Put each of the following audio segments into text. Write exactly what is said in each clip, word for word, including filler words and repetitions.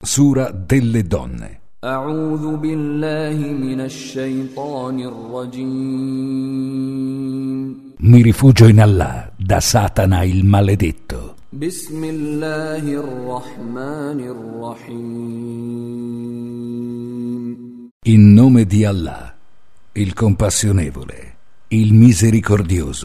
Sura delle donne. أعوذ بالله من الشيطان الرجيم. Mi rifugio in Allah da Satana il maledetto. بسم الله الرحمن الرحيم. In nome di Allah, il compassionevole, il misericordioso.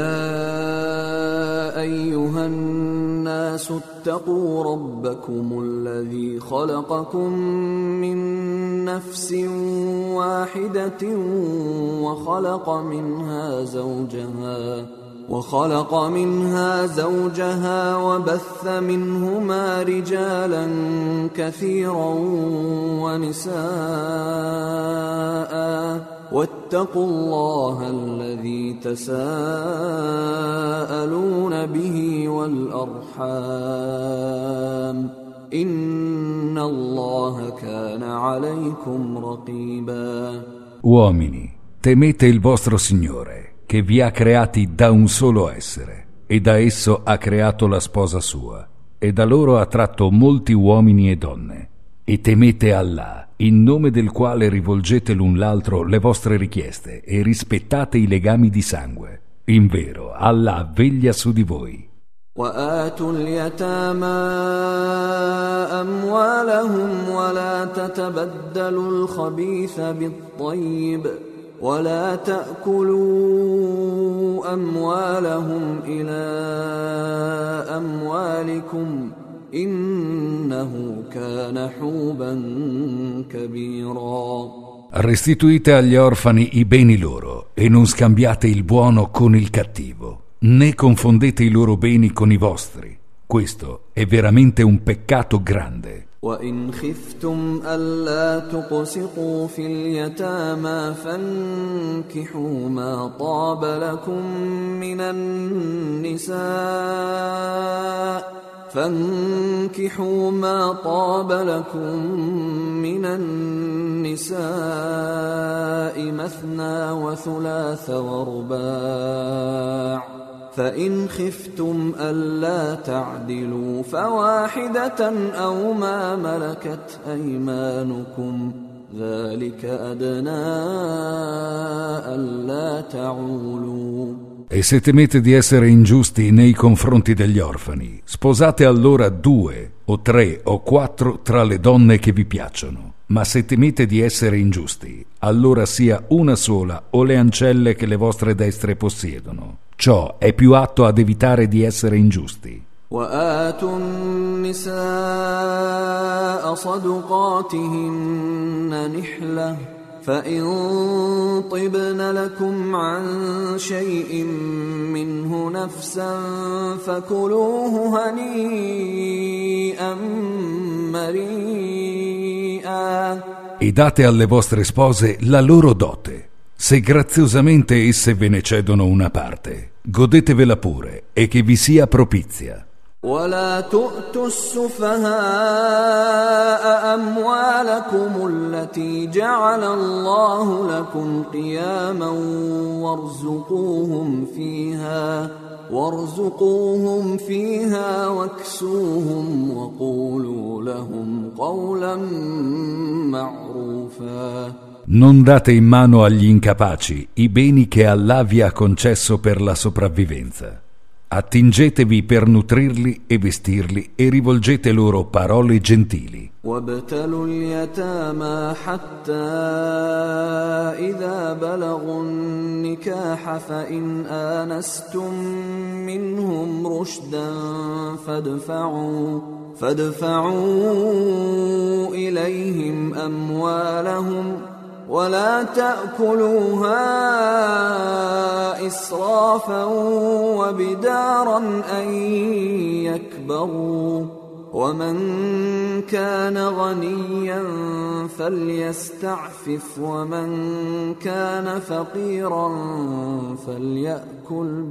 يا أيها الناس اتقوا ربكم الذي خلقكم من نفس واحدة وخلق منها زوجها وخلق منها زوجها وبث منهما رجالا كثيرا ونساء واتقوا الله الذي تساءلون به والأرحام إن الله كان عليكم رقيبا. Uomini, temete il vostro Signore, che vi ha creati da un solo essere, e da esso ha creato la sposa sua, e da loro ha tratto molti uomini e donne. E temete Allah, in nome del quale rivolgete l'un l'altro le vostre richieste, e rispettate i legami di sangue. Invero, Allah veglia su di voi. وآتوا اليتامى أموالهم ولا تتبدلوا الخبيث بالطيب ولا تأكلوا أموالهم إلى أموالكم إنه كان حوبا كبيرا. Restituite agli orfani i beni loro e non scambiate il buono con il cattivo, né confondete i loro beni con i vostri. Questo è veramente un peccato grande. وَإِنْ خِفْتُمْ أَلَّا تُقْسِطُوا فِي الْيَتَامَى فَانكِحُوا مَا طَابَ لَكُم مِّنَ النِّسَاءِ فانكحوا ما طاب لكم من النساء مثنى وثلاث ورباع فإن خفتم ألا تعدلوا فواحدة أو ما ملكت أيمانكم ذلك أدنى ألا تعولوا. E se temete di essere ingiusti nei confronti degli orfani, sposate allora due o tre o quattro tra le donne che vi piacciono. Ma se temete di essere ingiusti, allora sia una sola o le ancelle che le vostre destre possiedono. Ciò è più atto ad evitare di essere ingiusti. وآتوا النساء صدقاتهن نحلة فإن طبن لكم عن شيء منه نفسا فكلوه هنيئا مريئا. E date alle vostre spose la loro dote. Se graziosamente esse ve ne cedono una parte, godetevela pure e che vi sia propizia. ولا تؤتوا السفهاء أموالكم التي جعل الله لكم قياما وارزقوهم فيها وارزقوهم فيها واكسوهم وقولوا لهم قولا معروفا. Non date in mano agli incapaci i beni che Allah vi ha concesso per la sopravvivenza. Attingetevi per nutrirli e vestirli e rivolgete loro parole gentili. وابتلوا اليتامى حتى إذا بلغوا النكاح فإن آنستم منهم رشدا فادفعوا فادفعوا إليهم أموالهم ولا تأكلوها إسرافا وبدارا أن يكبروا ومن كان غنيا فليستعفف ومن كان فقيرا فليأكل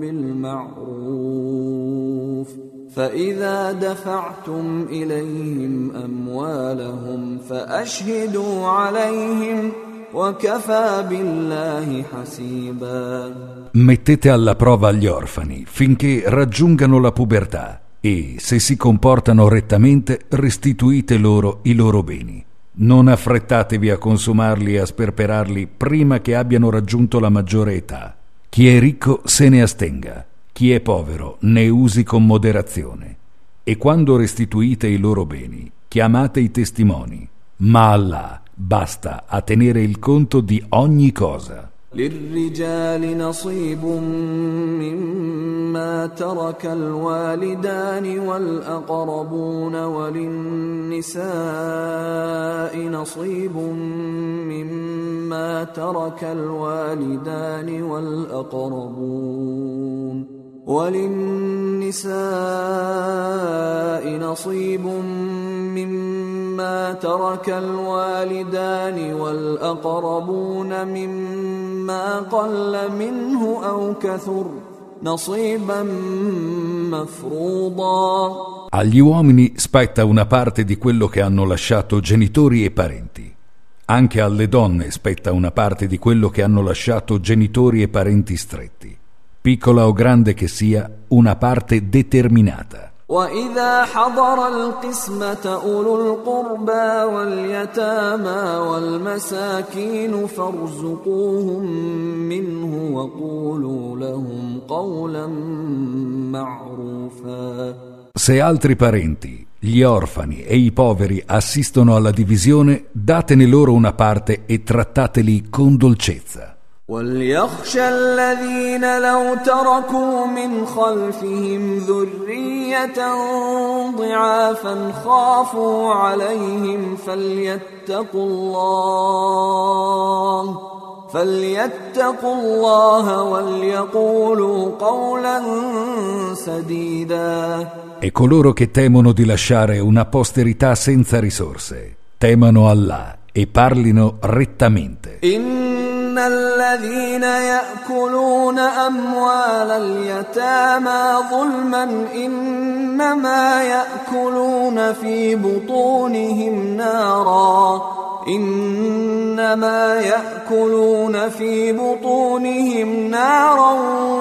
بالمعروف فإذا دفعتم إليهم أموالهم فأشهدوا عليهم وكفى بالله حسيبا. Mettete alla prova gli orfani finché raggiungano la pubertà E se si comportano rettamente, restituite loro i loro beni. Non affrettatevi a consumarli e a sperperarli prima che abbiano raggiunto la maggiore età. Chi è ricco se ne astenga, chi è povero ne usi con moderazione. E quando restituite i loro beni, chiamate i testimoni, ma Allah basta a tenere il conto di ogni cosa. للرجال نصيب مما ترك الوالدان والأقربون وللنساء نصيب مما ترك الوالدان والأقربون وللنساء نصيب مما ترك الوالدان والأقربون مما قل منه أو كثر نصيبا مفروضا. Agli uomini spetta una parte di quello che hanno lasciato genitori e parenti. Anche alle donne spetta una parte di quello che hanno lasciato genitori e parenti stretti. Piccola o grande che sia, una parte determinata. وَإِذَا حَضَرَ الْقِسْمَةَ أُولُو الْقُرْبَى وَالْيَتَامَى وَالْمَسَاكِينُ فَارْزُقُوهُم مِّنْهُ وَقُولُوا لَهُمْ قَوْلًا مَّعْرُوفًا. Se altri parenti, gli orfani e i poveri assistono alla divisione, datene loro una parte e trattateli con dolcezza. وَلْيَخْشَ الَّذِينَ لَوْ تَرَكُوا مِنْ خَلْفِهِمْ ذُرِّيَّةً ضِعَافًا خَافُوا عَلَيْهِمْ فَلْيَتَّقُوا اللَّهَ فَلْيَتَّقُوا اللَّهَ وَلْيَقُولُوا قَوْلًا سَدِيدًا. E coloro che temono di lasciare una posterità senza risorse, temano Allah e parlino rettamente. إن الذين يأكلون أموال اليتامى ظلما إنما يأكلون في بطونهم نارا إنما يأكلون في بطونهم نارا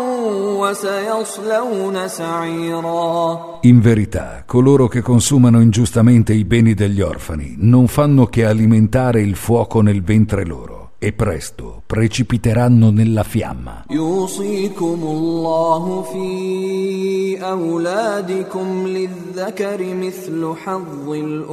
وسيصلون سعيرا. In verità, coloro che consumano ingiustamente i beni degli orfani non fanno che alimentare il fuoco nel ventre loro. E presto precipiteranno nella fiamma. يوصيكم الله في أولادكم للذكر مثل حظ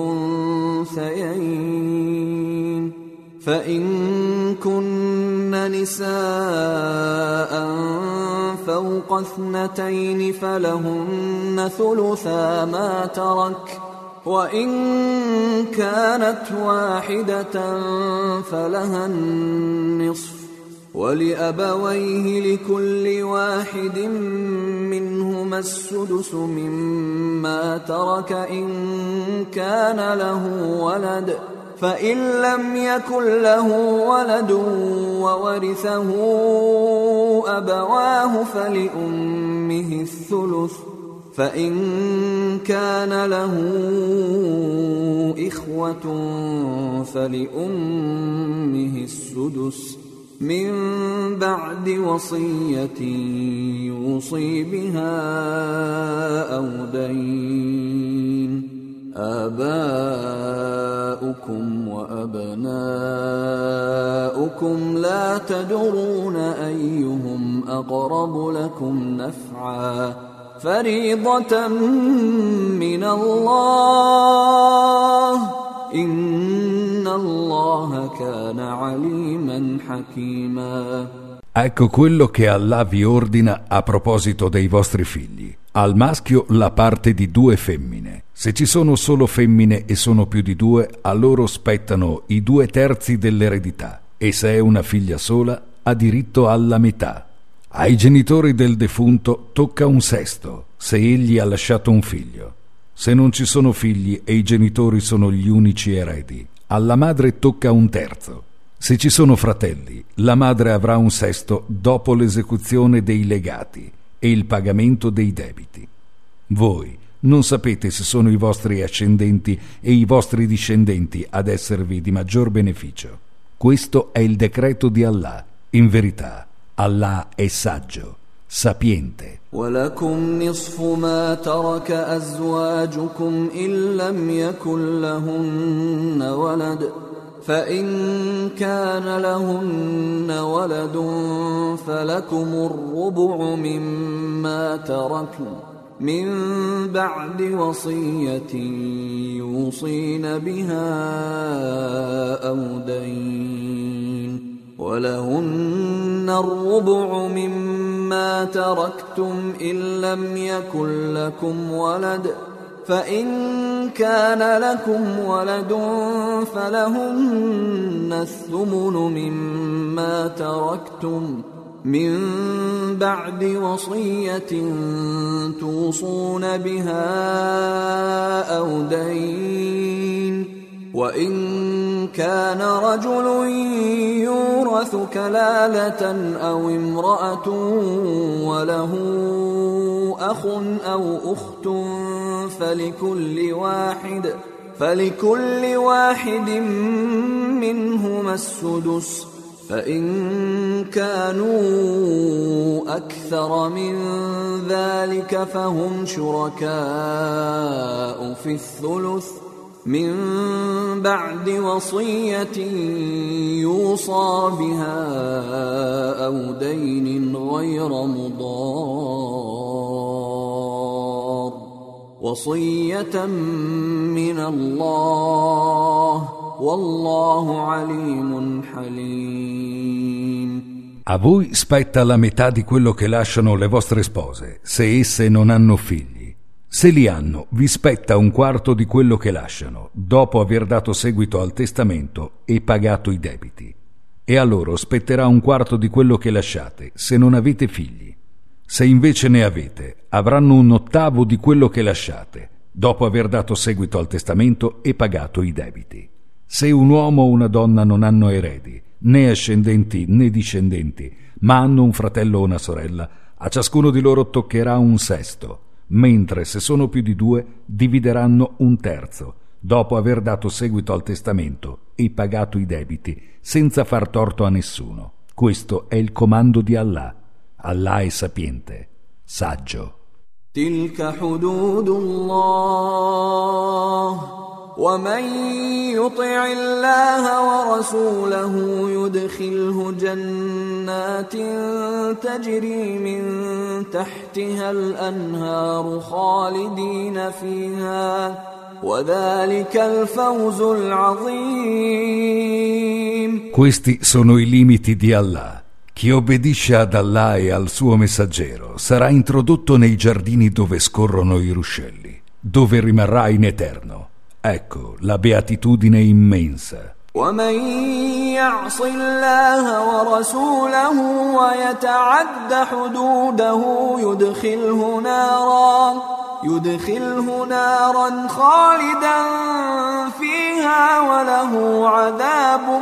الأنثيين فإن كن نساء فوق اثنتين فلهن ثلثا ما ترك وإن كانت واحدة فلها النصف ولأبويه لكل واحد منهما السدس مما ترك إن كان له ولد فإن لم يكن له ولد وورثه أبواه فلأمه الثلث فإن كان له إخوة فلأمه السدس من بعد وصية يوصي بها أو دين آباؤكم وأبناؤكم لا تدرون أيهم أقرب لكم نفعا فريضة من الله إن الله كان عليما حكيما. Ecco quello che Allah vi ordina a proposito dei vostri figli. Al maschio la parte di due femmine. Se ci sono solo femmine e sono più di due, a loro spettano i due terzi dell'eredità. E se è una figlia sola, ha diritto alla metà. Ai genitori del defunto tocca un sesto, se egli ha lasciato un figlio. Se non ci sono figli e i genitori sono gli unici eredi, alla madre tocca un terzo. Se ci sono fratelli, la madre avrà un sesto dopo l'esecuzione dei legati e il pagamento dei debiti. Voi non sapete se sono i vostri ascendenti e i vostri discendenti ad esservi di maggior beneficio. Questo è il decreto di Allah. In verità, Allah è saggio, sapiente. ولكم نصف ما ترك أزواجكم إن لم يكن لهن ولد فإن كان لهن ولد فلكم الربع مما تركن من بعد وصية يوصين بها أو دين ولهن الربع مما تركتم إن لم يكن لكم ولد فإن كان لكم ولد فلهن الثمن مما تركتم من بعد وصية توصون بها أو دين وإن كان رجل يورث كلالة أو امرأة وله أخ أو أخت فلكل واحد فلكل واحد منهما السدس فإن كانوا أكثر من ذلك فهم شركاء في الثلث من بعد وصية يوصى بها أو دين غير مضار وصية من الله والله عليم حليم. A voi spetta la metà di quello che lasciano le vostre spose, se esse non hanno figli. Se li hanno, vi spetta un quarto di quello che lasciano, dopo aver dato seguito al testamento e pagato i debiti. E a loro spetterà un quarto di quello che lasciate, se non avete figli. Se invece ne avete, avranno un ottavo di quello che lasciate, dopo aver dato seguito al testamento e pagato i debiti. Se un uomo o una donna non hanno eredi, né ascendenti né discendenti, ma hanno un fratello o una sorella, a ciascuno di loro toccherà un sesto, mentre se sono più di due divideranno un terzo, dopo aver dato seguito al testamento e pagato i debiti, senza far torto a nessuno. Questo è il comando di Allah. Allah è sapiente, saggio. Tilka hududullah ومن يطع الله ورسوله يدخله جنات تجري من تحتها الأنهار خالدين فيها وذلك الفوز العظيم. Questi sono i limiti di Allah. Chi obbedisce ad Allah e al suo messaggero sarà introdotto nei giardini dove scorrono i ruscelli, dove rimarrà in eterno. Ecco la beatitudine immensa. ومن يعص الله ورسوله ويتعد حدوده يدخله نارا يدخله نارا خالدا فيها وله عذاب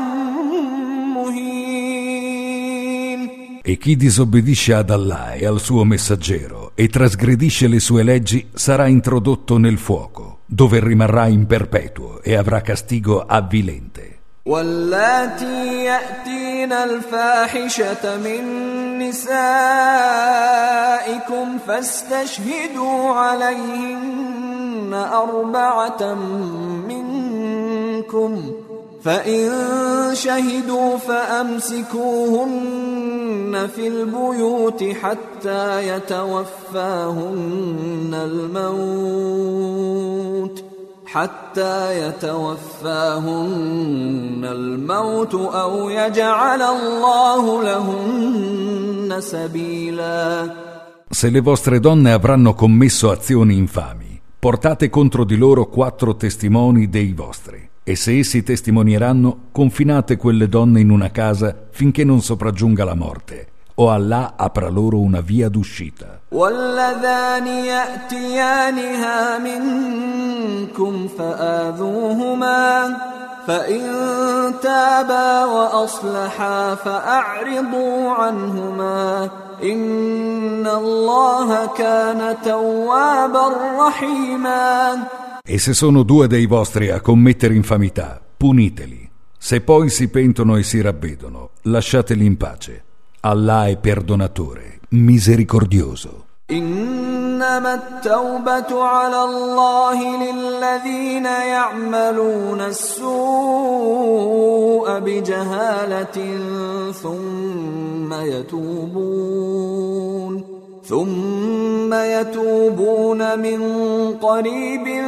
مهين. E chi disobbedisce ad Allah e al suo messaggero e trasgredisce le sue leggi sarà introdotto nel fuoco, dove rimarrà in perpetuo e avrà castigo avvilente. واللاتي يأتين الفاحشة من نسائكم فاستشهدوا عليهن أربعة منكم فإن شهدوا فأمسكوهن في البيوت حتى يتوفاهن الموت حتى يتوفاهن الموت أو يجعل الله لهن سبيلا. Se le vostre donne avranno commesso azioni infami, portate contro di loro quattro testimoni dei vostri. E se essi testimonieranno, confinate quelle donne in una casa finché non sopraggiunga la morte, o Allah apra loro una via d'uscita. واللذان يأتيانها منكم فآذوهما فإن تابا وأصلحا فأعرضوا عنهما إن الله كان توابا رحيما. E se sono due dei vostri a commettere infamità, puniteli. Se poi si pentono e si ravvedono, lasciateli in pace. Allah è perdonatore, misericordioso. إنما التوبة على الله للذين يعملون السوء بجهالة ثم يتوبون ثم يتوبون من قريب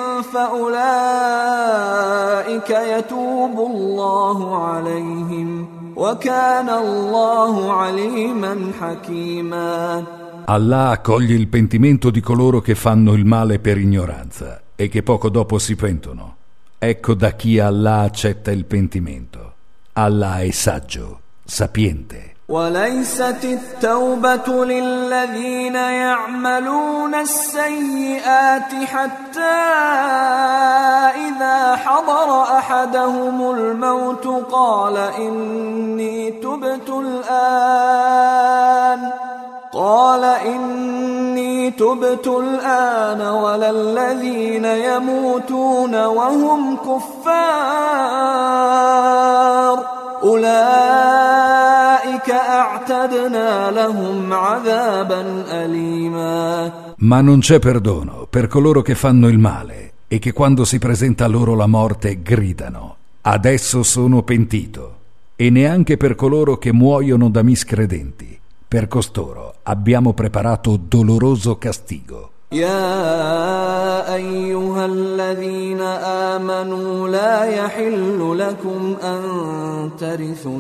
فأولئك يتوب الله عليهم وكان الله عليما حكيما. Allah accoglie il pentimento di coloro che fanno il male per ignoranza e che poco dopo si pentono. Ecco da chi Allah accetta il pentimento. Allah è saggio, sapiente. وليست التوبة للذين يعملون السيئات حتى إذا حضر أحدهم الموت قال إني تبت الآن قال إني تبت الآن ولا الذين يموتون وهم كفار أولئك أعتدنا لهم عذابا أليما. Ma non c'è perdono per coloro che fanno il male e che quando si presenta loro la morte gridano adesso sono pentito, e neanche per coloro che muoiono da miscredenti. Per costoro abbiamo preparato doloroso castigo. يا أيها الذين آمنوا لا يحل لكم أن ترثوا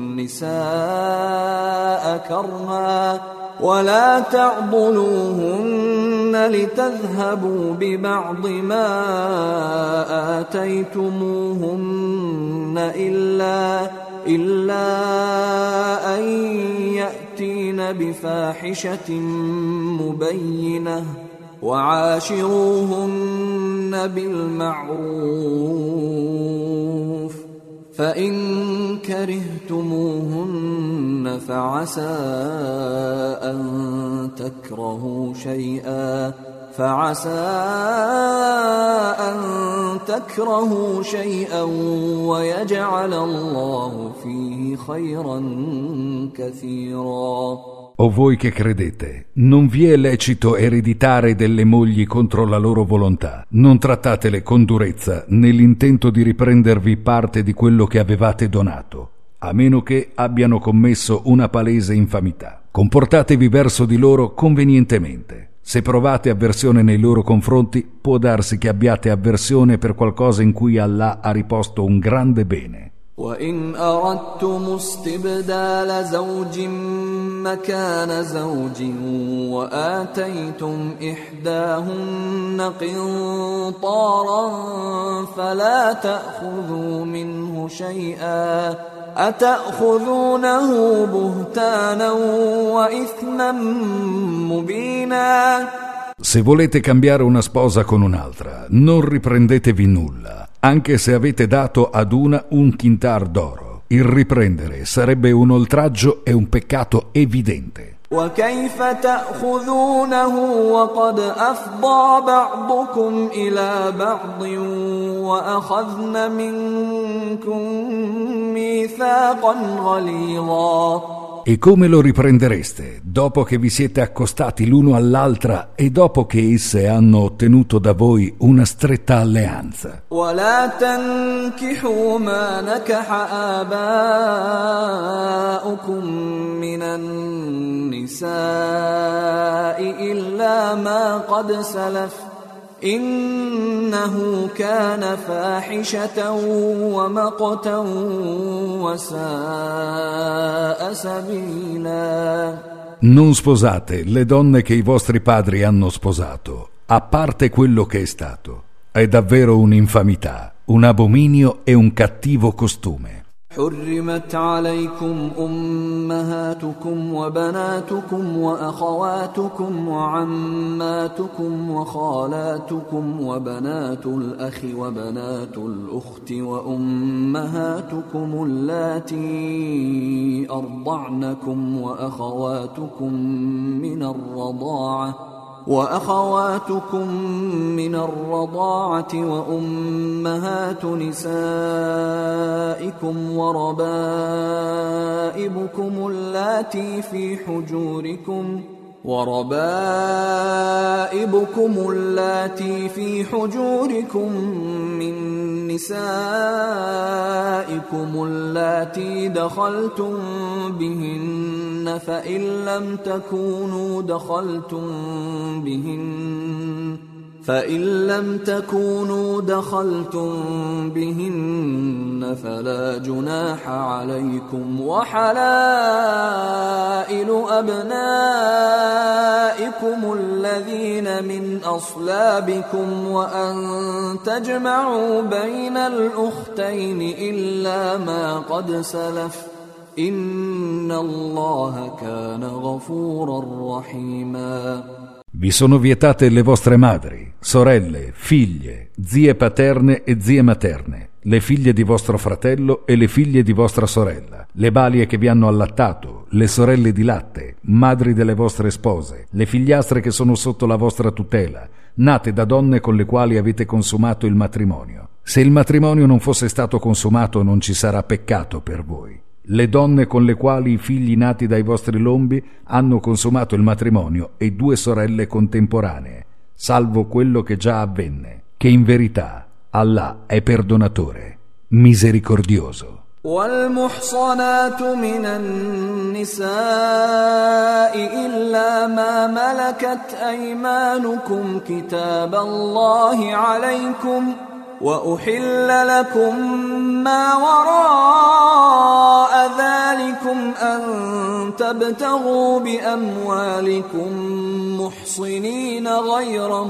النساء كرها ولا تعضلوهن لتذهبوا ببعض ما آتيتموهن إلا إلا أن يأتين بفاحشة مبينة وعاشروهن بالمعروف فإن كرهتموهن فعسى أن تكرهوا شيئا فعسى أن تكرهوا شيئا ويجعل الله فيه خيرا كثيرا. O voi che credete, non vi è lecito ereditare delle mogli contro la loro volontà. Non trattatele con durezza nell'intento di riprendervi parte di quello che avevate donato, a meno che abbiano commesso una palese infamità. Comportatevi verso di loro convenientemente. Se provate avversione nei loro confronti, può darsi che abbiate avversione per qualcosa in cui Allah ha riposto un grande bene. وإن أردتم استبدال زوج مكان زوج وآتيتم إحداهن قنطارا فلا تأخذوا منه شيئا أتأخذونه بهتانا وإثما مبينا. Se volete cambiare una sposa con un'altra, non riprendetevi nulla, anche se avete dato ad una un quintar d'oro. Il riprendere sarebbe un oltraggio e un peccato evidente. وكيف تأخذونه وقد أفضى بعضكم إلى بعض وأخذن منكم ميثاقا غليظا. E come lo riprendereste dopo che vi siete accostati l'uno all'altra e dopo che esse hanno ottenuto da voi una stretta alleanza? ولا تنكحوا ما نكح آباؤكم من النساء إلا ما قد سلف إنه كان فاحشة ومقتا وساء سبيلا. Non sposate le donne che i vostri padri hanno sposato, a parte quello che è stato. È davvero un'infamità, un abominio e un cattivo costume. حرمت عليكم أمهاتكم وبناتكم وأخواتكم وعماتكم وخالاتكم وبنات الأخ وبنات الأخت وأمهاتكم اللاتي أرضعنكم وأخواتكم من الرضاعة وأخواتكم من الرضاعة وأمهات نسائكم وربائبكم اللاتي في حجوركم وربائبكم اللاتي في حجوركم من نسائكم اللاتي دخلتم بهن فإن لم تكونوا دخلتم بهن فإن لم تكونوا دخلتم بهن فلا جناح عليكم وحلائل أبنائكم الذين من أصلابكم وأن تجمعوا بين الأختين إلا ما قد سلف إن الله كان غفورا رحيما. Vi sono vietate le vostre madri, sorelle, figlie, zie paterne e zie materne, le figlie di vostro fratello e le figlie di vostra sorella, le balie che vi hanno allattato, le sorelle di latte, madri delle vostre spose, le figliastre che sono sotto la vostra tutela, nate da donne con le quali avete consumato il matrimonio. Se il matrimonio non fosse stato consumato non ci sarà peccato per voi. Le donne con le quali i figli nati dai vostri lombi hanno consumato il matrimonio e due sorelle contemporanee, salvo quello che già avvenne, che in verità Allah è perdonatore, misericordioso. والمحصنات من النساء إلا ما ملكت أيمانكم كتاب الله عليكم وأحل لكم ما وراء ذلكم أن تبتغوا بأموالكم محصنين غير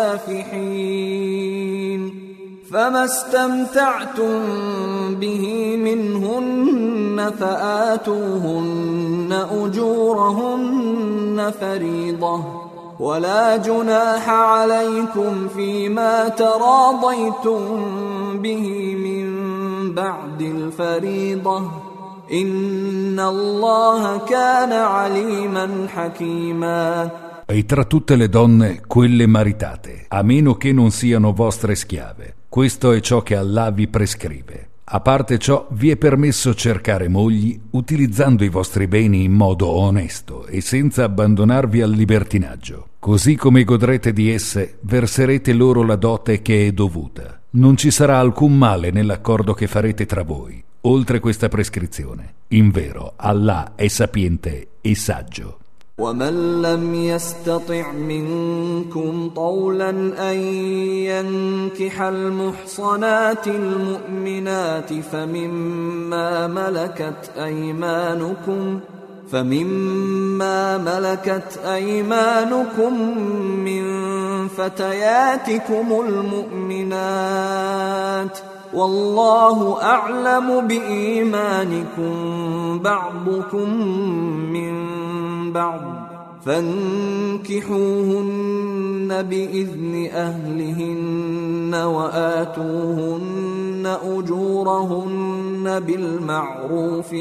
مسافحين فما استمتعتم به منهن فآتوهن أجورهن فريضة ولا جناح عليكم فيما تراضيتم به من بعد الفريضة إن الله كان عليما حكيما. E tra tutte le donne quelle maritate, a meno che non siano vostre schiave. Questo è ciò che Allah vi prescrive. A parte ciò, vi è permesso cercare mogli utilizzando i vostri beni in modo onesto e senza abbandonarvi al libertinaggio. Così come godrete di esse, verserete loro la dote che è dovuta. Non ci sarà alcun male nell'accordo che farete tra voi, oltre questa prescrizione. Invero, Allah è sapiente e saggio. ومن لم يستطع منكم طولا أن ينكح المحصنات المؤمنات فمما ملكت أيمانكم فمما ملكت أيمانكم من فتياتكم المؤمنات والله أعلم بإيمانكم بعضكم من بعض فانكحوهن بإذن أهلهن وآتوهن أجورهن بالمعروف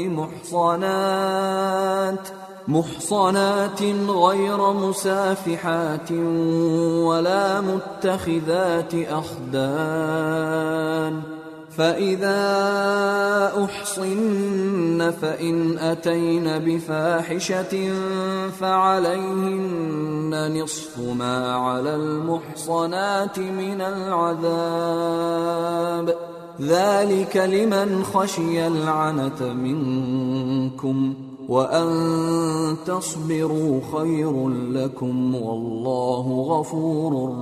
محصنات محصنات غير مسافحات ولا متخذات أخدان فإذا أحصن فإن أتين بفاحشة فعليهن نصف ما على المحصنات من العذاب ذلك لمن خشي العنة منكم وأن تصبروا خير لكم والله غفور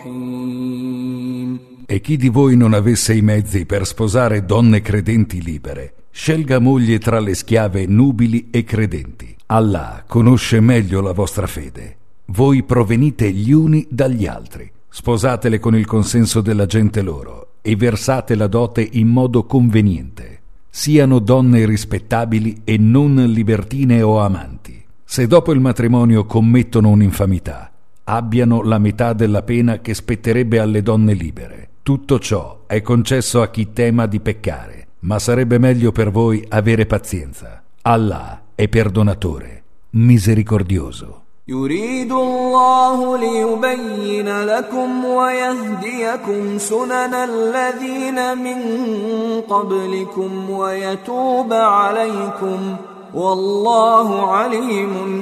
رحيم. E chi di voi non avesse i mezzi per sposare donne credenti libere, scelga moglie tra le schiave nubili e credenti. Allah conosce meglio la vostra fede. Voi provenite gli uni dagli altri. Sposatele con il consenso della gente loro e versate la dote in modo conveniente. Siano donne rispettabili e non libertine o amanti. Se dopo il matrimonio commettono un'infamità, abbiano la metà della pena che spetterebbe alle donne libere. Tutto ciò è concesso a chi tema di peccare, ma sarebbe meglio per voi avere pazienza. Allah è perdonatore, misericordioso. يريد الله ليبين لكم ويهديكم سنن الذين من قبلكم ويتوب عليكم والله عليم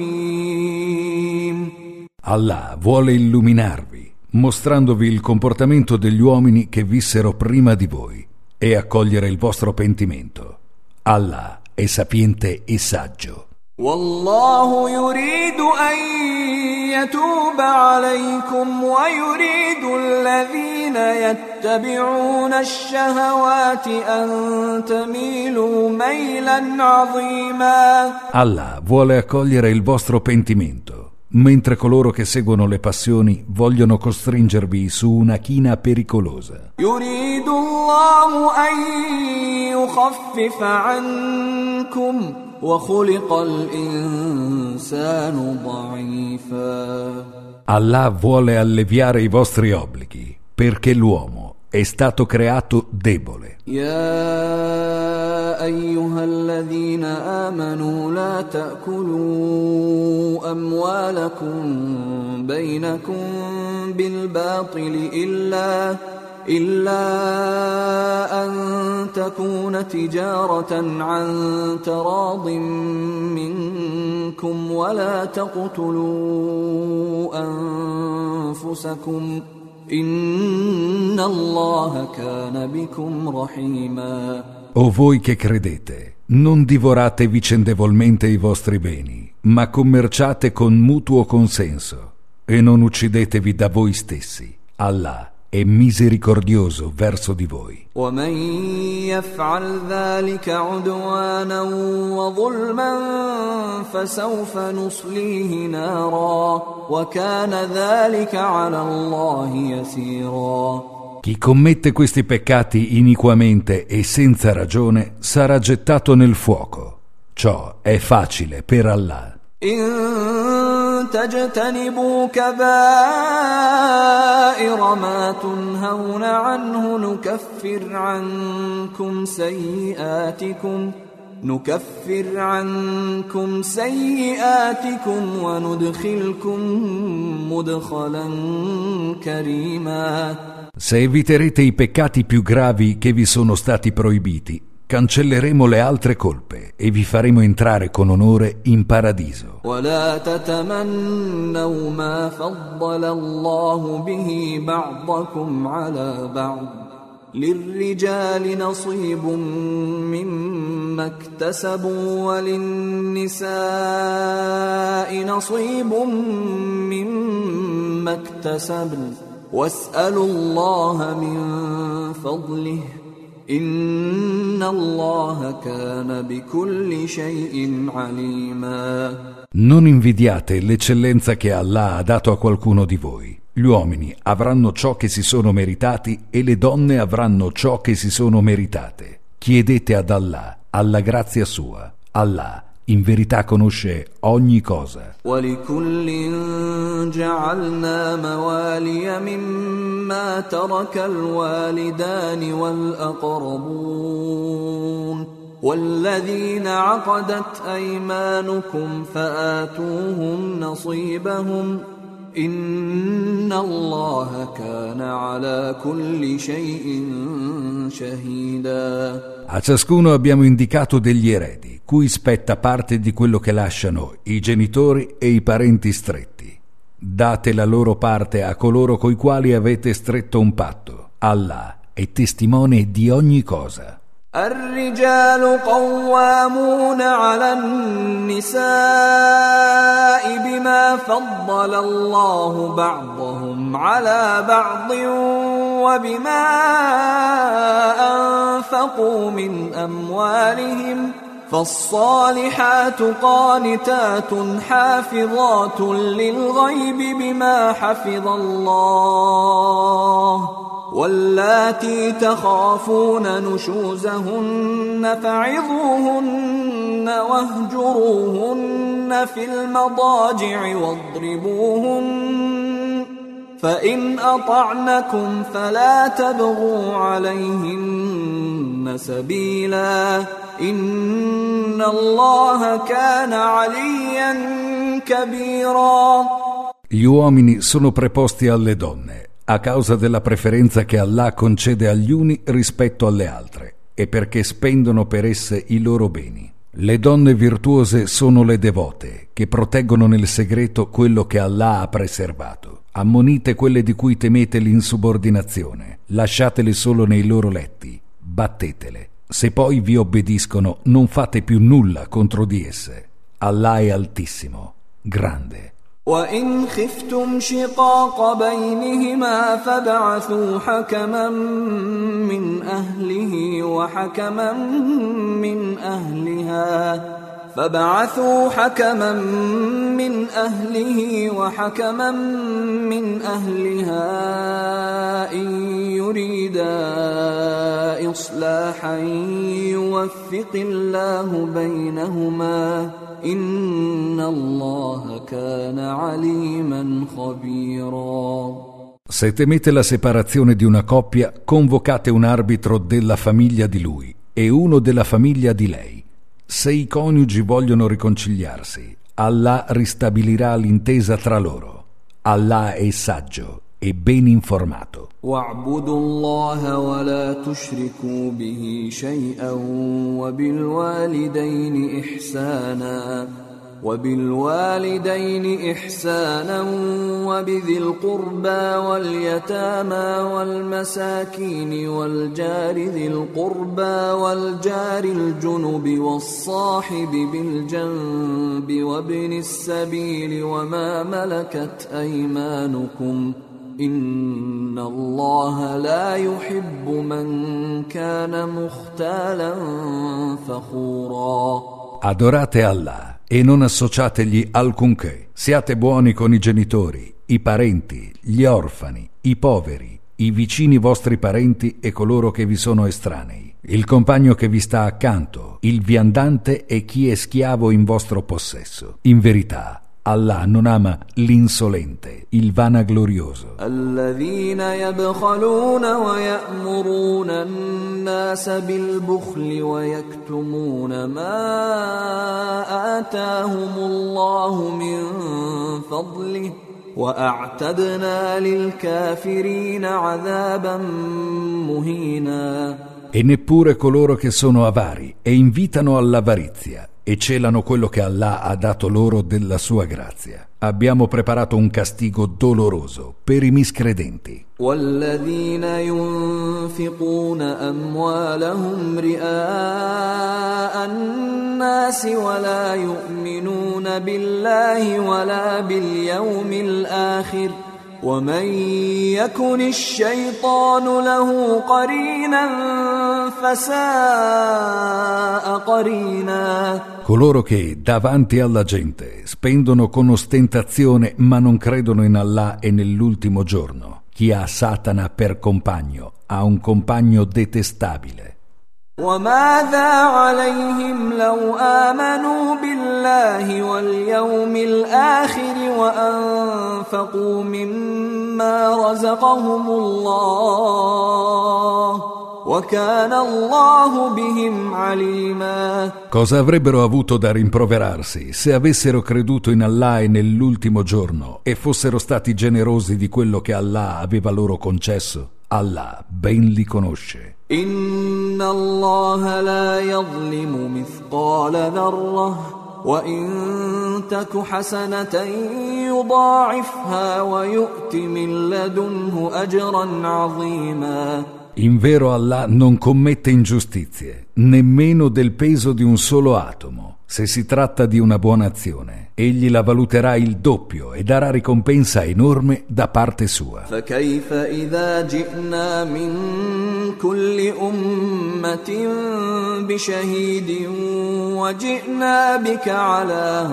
حكيم. Allah vuole illuminarvi, mostrandovi il comportamento degli uomini che vissero prima di voi e accogliere il vostro pentimento. Allah è sapiente e saggio. والله يريد أن يتوب عليكم ويريد الذين يتبعون الشهوات أن تميلوا ميلا عظيما. Allah vuole accogliere il vostro pentimento, mentre coloro che seguono le passioni vogliono costringervi su una china pericolosa. يريد الله أن يخفف عنكم وخلق الإنسان ضعيفا. Allah vuole alleviare i vostri obblighi, perché l'uomo è stato creato debole. يا أيها الذين آمنوا لا تأكلوا أموالكم بينكم بالباطل إلا إلا أن تكون تجارة عن تراض منكم ولا تقتلوا أنفسكم إن الله كان بكم رحيما. O voi che credete, non divorate vicendevolmente i vostri beni, ma commerciate con mutuo consenso e non uccidetevi da voi stessi. Allah è misericordioso verso di voi. ومن يفعل ذلك عدوانا وظلما فسوف نصليه نارا وكان ذلك على الله يسيرا. Chi commette questi peccati iniquamente e senza ragione sarà gettato nel fuoco. Ciò è facile per Allah. إن تجتنبوا كبائر ما تنهون عنه نكفر عنكم سيئاتكم نكفر عنكم سيئاتكم وندخلكم مدخلا كريما. Se eviterete i peccati più gravi che vi sono stati proibiti, cancelleremo le altre colpe e vi faremo entrare con onore in paradiso. ولا تتمنوا ما فضل الله به بعضكم على بعض للرجال نصيب مما اكتسبوا وللنساء نصيب مما اكتسبن واسألوا الله من فضله إن الله كان بكل شيء عليما. Non invidiate l'eccellenza che Allah ha dato a qualcuno di voi. Gli uomini avranno ciò che si sono meritati e le donne avranno ciò che si sono meritate. Chiedete ad Allah, alla grazia sua. Allah in verità conosce ogni cosa. وَلِكُلٍّ جَعَلْنَا مَوَالِيَ مِمَّا تَرَكَ الْوَالِدَانِ وَالْأَقْرَبُونَ وَالَّذِينَ عَقَدَتْ أَيْمَانُكُمْ فَآتُوهُمْ نَصِيبَهُمْ إِنَّ اللَّهَ كَانَ عَلَى كُلِّ شَيْءٍ شَهِيدًا. A ciascuno abbiamo indicato degli eredi, cui spetta parte di quello che lasciano i genitori e i parenti stretti. Date la loro parte a coloro coi quali avete stretto un patto. Allah è testimone di ogni cosa. الرجال قوامون على النساء بما فضل الله بعضهم على بعض وبما أنفقوا من أموالهم فالصالحات قانتات حافظات للغيب بما حفظ الله واللاتي تخافون نشوزهن فعظوهن واهجروهن في المضاجع واضربوهن فإن أطعنكم فلا تبغوا عليهن سبيلا إن الله كان عليا كبيرا. Gli uomini sono preposti alle donne a causa della preferenza che Allah concede agli uni rispetto alle altre e perché spendono per esse i loro beni. Le donne virtuose sono le devote, che proteggono nel segreto quello che Allah ha preservato. Ammonite quelle di cui temete l'insubordinazione, lasciatele solo nei loro letti, battetele. Se poi vi obbediscono, non fate più nulla contro di esse. Allah è altissimo, grande. وَإِنْ خِفْتُمْ شِقَاقَ بَيْنِهِمَا فَابْعَثُوا حَكَمًا مِّنْ أَهْلِهِ وَحَكَمًا مِّنْ أَهْلِهَا فَابْعَثُوا حَكَمًا مِّنْ أَهْلِهِ وَحَكَمًا مِّنْ أَهْلِهَا إِن يُرِيدَا إِصْلَاحًا يُوَفِّقِ اللَّهُ بَيْنَهُمَا إِنَّ اللَّهَ كَانَ عَلِيمًا خَبِيرًا. Se temete la separazione di una coppia, convocate un arbitro della famiglia di lui e uno della famiglia di lei. Se i coniugi vogliono riconciliarsi, Allah ristabilirà l'intesa tra loro. Allah è saggio e ben informato. وَاعْبُدُوا اللَّهَ وَلَا تُشْرِكُوا بِهِ شَيْئًا وَبِالْوَالِدَيْنِ إِحْسَانًا وَبِالْوَالِدَيْنِ إِحْسَانًا وَبِذِي الْقُرْبَى وَالْيَتَامَى وَالْمَسَاكِينِ وَالْجَارِ ذِي الْقُرْبَى وَالْجَارِ الْجُنُبِ وَالصَّاحِبِ بِالْجَنبِ وَابْنِ السَّبِيلِ وَمَا مَلَكَتْ أَيْمَانُكُمْ إِنَّ اللَّهَ لَا يُحِبُّ مَنْ كَانَ مُخْتَالًا فَخُورًا. Adorate Allah e non associategli alcunché. Siate buoni con i genitori, i parenti, gli orfani, i poveri, i vicini vostri parenti e coloro che vi sono estranei, il compagno che vi sta accanto, il viandante e chi è schiavo in vostro possesso. In verità, Allah non ama l'insolente, il vanaglorioso. الذين يبخلون ويأمرون الناس بالبخل ويكتمون ما آتاهم الله من فضله وأعتدنا للكافرين عذابا مهينا. E neppure coloro che sono avari e invitano all'avarizia e celano quello che Allah ha dato loro della sua grazia. Abbiamo preparato un castigo doloroso per i miscredenti. وَالَّذِينَ يُنْفِقُونَ أَمْوَالَهُمْ رِئَاءَ النَّاسِ وَلَا يُؤْمِنُونَ بِاللَّهِ وَلَا بِالْيَوْمِ الْآخِرِ وَمَنْ يَكُنِ الشَّيْطَانُ لَهُ قَرِينًا فَسَاءَ قَرِينًا. Coloro che davanti alla gente spendono con ostentazione ma non credono in Allah e nell'ultimo giorno. Chi ha Satana per compagno ha un compagno detestabile. وَمَاذَا عَلَيْهِمْ لَوْ آمَنُوا بِاللَّهِ وَالْيَوْمِ الْآخِرِ وَأَنفَقُوا مِمَّا رَزَقَهُمُ اللَّهُ وَكَانَ اللَّهُ بِهِمْ عَلِيمًا. Cosa avrebbero avuto da rimproverarsi se avessero creduto in Allah e nell'ultimo giorno e fossero stati generosi di quello che Allah aveva loro concesso? Allah ben li conosce. إِنَّ اللَّهَ لَا يَظْلِمُ مِثْقَالَ ذَرَّةٍ وَإِن تَكُ حَسَنَةً يُضَاعِفْهَا وَيُؤْتِ مِن لَّدُنْهُ أَجْرًا عَظِيمًا. In vero Allah non commette ingiustizie, nemmeno del peso di un solo atomo. Se si tratta di una buona azione, egli la valuterà il doppio e darà ricompensa enorme da parte sua. فَكَيْفَ إِذَا جِئْنَا مِن كُلِّ أُمَّةٍ بِشَهِيدٍ وَجِئْنَا بِكَ عَلَى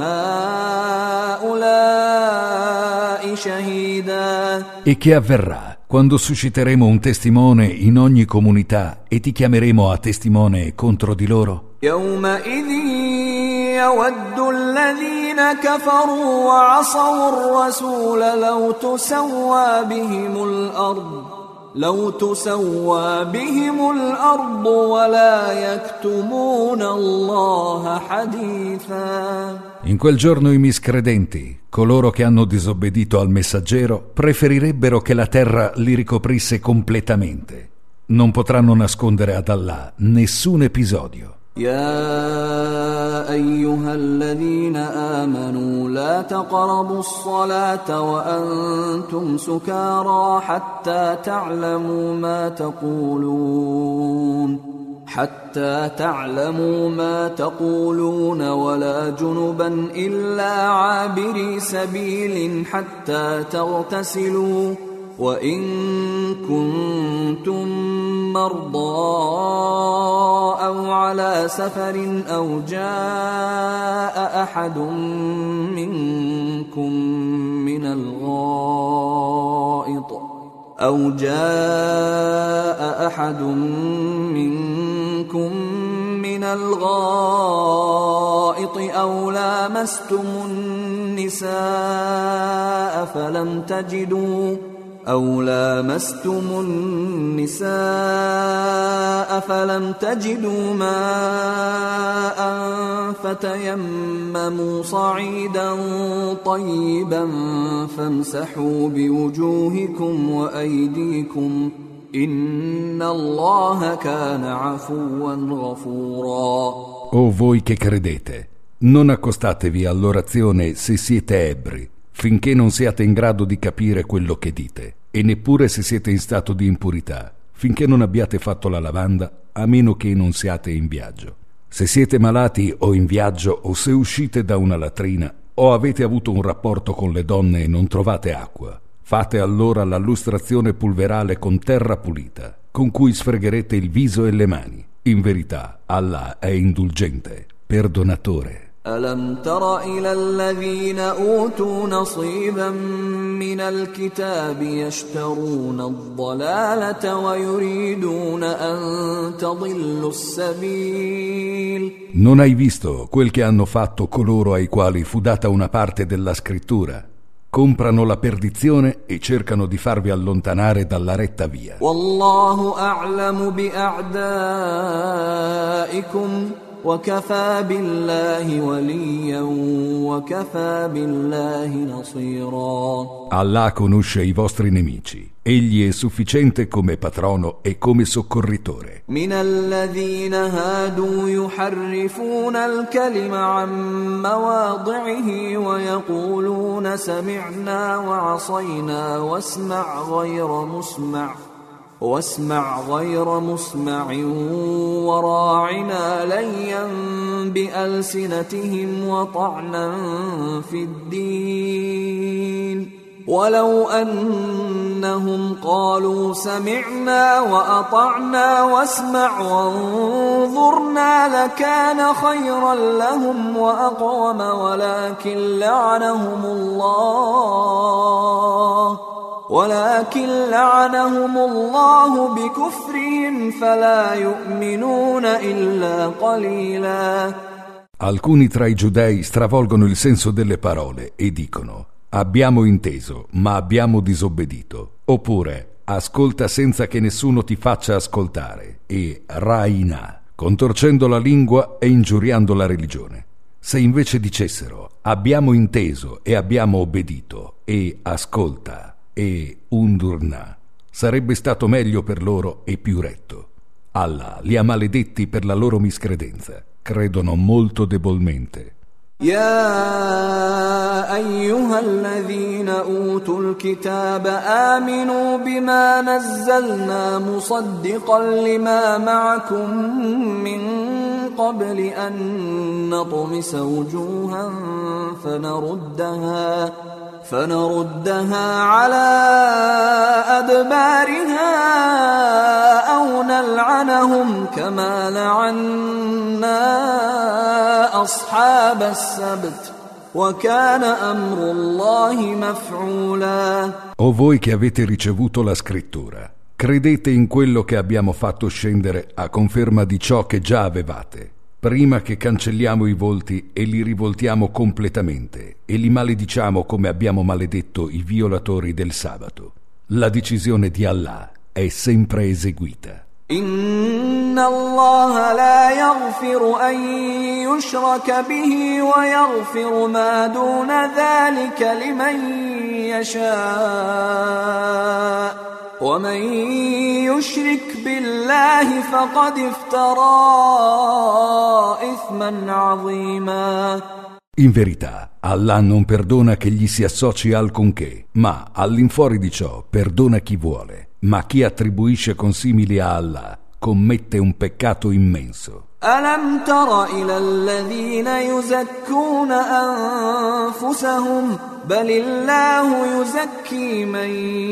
هَؤُلَاءِ شَهِيدًا. E che avverrà quando susciteremo un testimone in ogni comunità e ti chiameremo a testimone contro di loro? يَوْمَئِذٍ يَوَدُّ الَّذِينَ كَفَرُوا وَعَصَوُا الرَّسُولَ لَوْ تُسَوَّى بِهِمُ الْأَرْضُ لَوْ تُسَوَّى بِهِمُ الْأَرْضُ وَلَا يَكْتُمُونَ اللَّهَ حَدِيثًا. In quel giorno i miscredenti, coloro che hanno disobbedito al messaggero, preferirebbero che la terra li ricoprisse completamente. Non potranno nascondere ad Allah nessun episodio. يا أيها الذين آمنوا لا تقربوا الصلاة وأنتم سكارى حتى تعلموا ما تقولون حتى تعلموا ما تقولون ولا جنبا إلا عابري سبيل حتى تغتسلوا وإن كنتم مرضى أو على سفر أو جاء أحد منكم من الغائط أو جاء أحد منكم من الغائط أو لامستم النساء فلم تجدوا أو لامستم النساء فلم تجدوا ماء فتيمموا صعيدا طيبا فامسحوا بوجوهكم وأيديكم إن الله كان عفوا غفورا. O voi che credete, non accostatevi all'orazione se siete ebbri, finché non siate in grado di capire quello che dite, e neppure se siete in stato di impurità, finché non abbiate fatto la lavanda, a meno che non siate in viaggio. Se siete malati o in viaggio, o se uscite da una latrina, o avete avuto un rapporto con le donne e non trovate acqua, fate allora la lustrazione pulverale con terra pulita, con cui sfregherete il viso e le mani. In verità, Allah è indulgente, perdonatore. ألم تر إلى الذين أوتوا نصيبا من الكتاب يشترون الضلالة ويريدون أن تضلوا السبيل. Non hai visto quel che hanno fatto coloro ai quali fu data una parte della scrittura? Comprano la perdizione e cercano di farvi allontanare dalla retta via. والله أعلم بأعدائكم وكفى بالله وليا وكفى بالله نصيرا. Allah conosce i vostri nemici. Egli è sufficiente come patrono e come soccorritore. من الذين هادوا يحرفون الكلم عن مواضعه ويقولون سمعنا وعصينا واسمع غير مسمع واسمع غير مسمع وراعنا ليا بألسنتهم وطعنا في الدين ولو أنهم قالوا سمعنا وأطعنا واسمع وانظرنا لكان خيرا لهم وأقوم ولكن لعنهم الله ولكن لعنهم الله بكفرهم فلا يؤمنون إلا قليلا. Alcuni tra i giudei stravolgono il senso delle parole e dicono: abbiamo inteso, ma abbiamo disobbedito. Oppure: ascolta senza che nessuno ti faccia ascoltare. E raina, contorcendo la lingua e ingiuriando la religione. Se invece dicessero: abbiamo inteso e abbiamo obbedito, e ascolta e undurna, sarebbe stato meglio per loro e più retto. Allah li ha maledetti per la loro miscredenza. Credono molto debolmente. يا أيها الذين أوتوا الكتاب آمنوا بما نزلنا مصدقا لما معكم من قبل أن نطمس وجوها فنردها فنردها على أدبارها أو نلعنهم كما لعنا أصحاب السبت وكان أمر الله مفعولا. O voi che avete ricevuto la scrittura, credete in quello che abbiamo fatto scendere a conferma di ciò che già avevate, prima che cancelliamo i volti e li rivoltiamo completamente e li malediciamo come abbiamo maledetto i violatori del sabato. La decisione di Allah è sempre eseguita. Inna Allah la yaghfiru an yushraka bihi wa yaghfiru ma duna dhalika liman yasha. ومن يشرك بالله فقد افترى إثما عظيما. In verità, Allah non perdona che gli si associ alcunché, ma all'infuori di ciò perdona chi vuole. Ma chi attribuisce consimili a Allah commette un peccato immenso. ألم تر إلى الذين يزكون أنفسهم بل الله يزكي من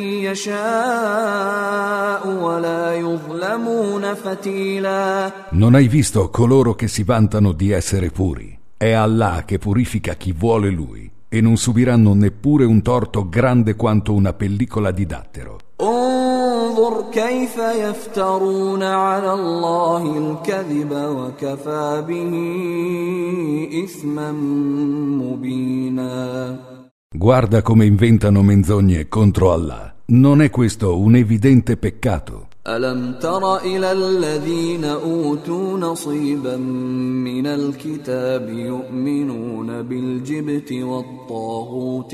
يشاء ولا يظلمون فتيلا. Non hai visto coloro che si vantano di essere puri? È Allah che purifica chi vuole Lui, e non subiranno neppure un torto grande quanto una pellicola di dattero. انظر كيف يفترون على الله الكذب وكفى به إثما مبينا. Guarda come inventano menzogne contro Allah. Non è questo un evidente peccato? ألم تر إلى الذين أوتوا نصيبا من الكتاب يؤمنون بالجبت والطاغوت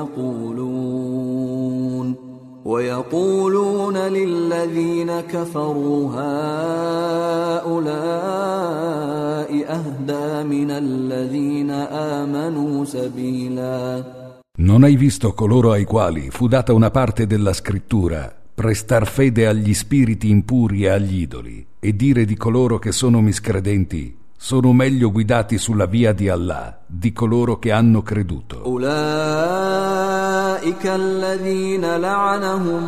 ويقولون ويقولون للذين كفروا هؤلاء أهدى من الذين آمنوا سبيلا. Non hai visto coloro ai quali fu data una parte della scrittura prestar fede agli spiriti impuri e agli idoli, e dire di coloro che sono miscredenti: sono meglio guidati sulla via di Allah di coloro che hanno creduto. أولئك الذين لعنهم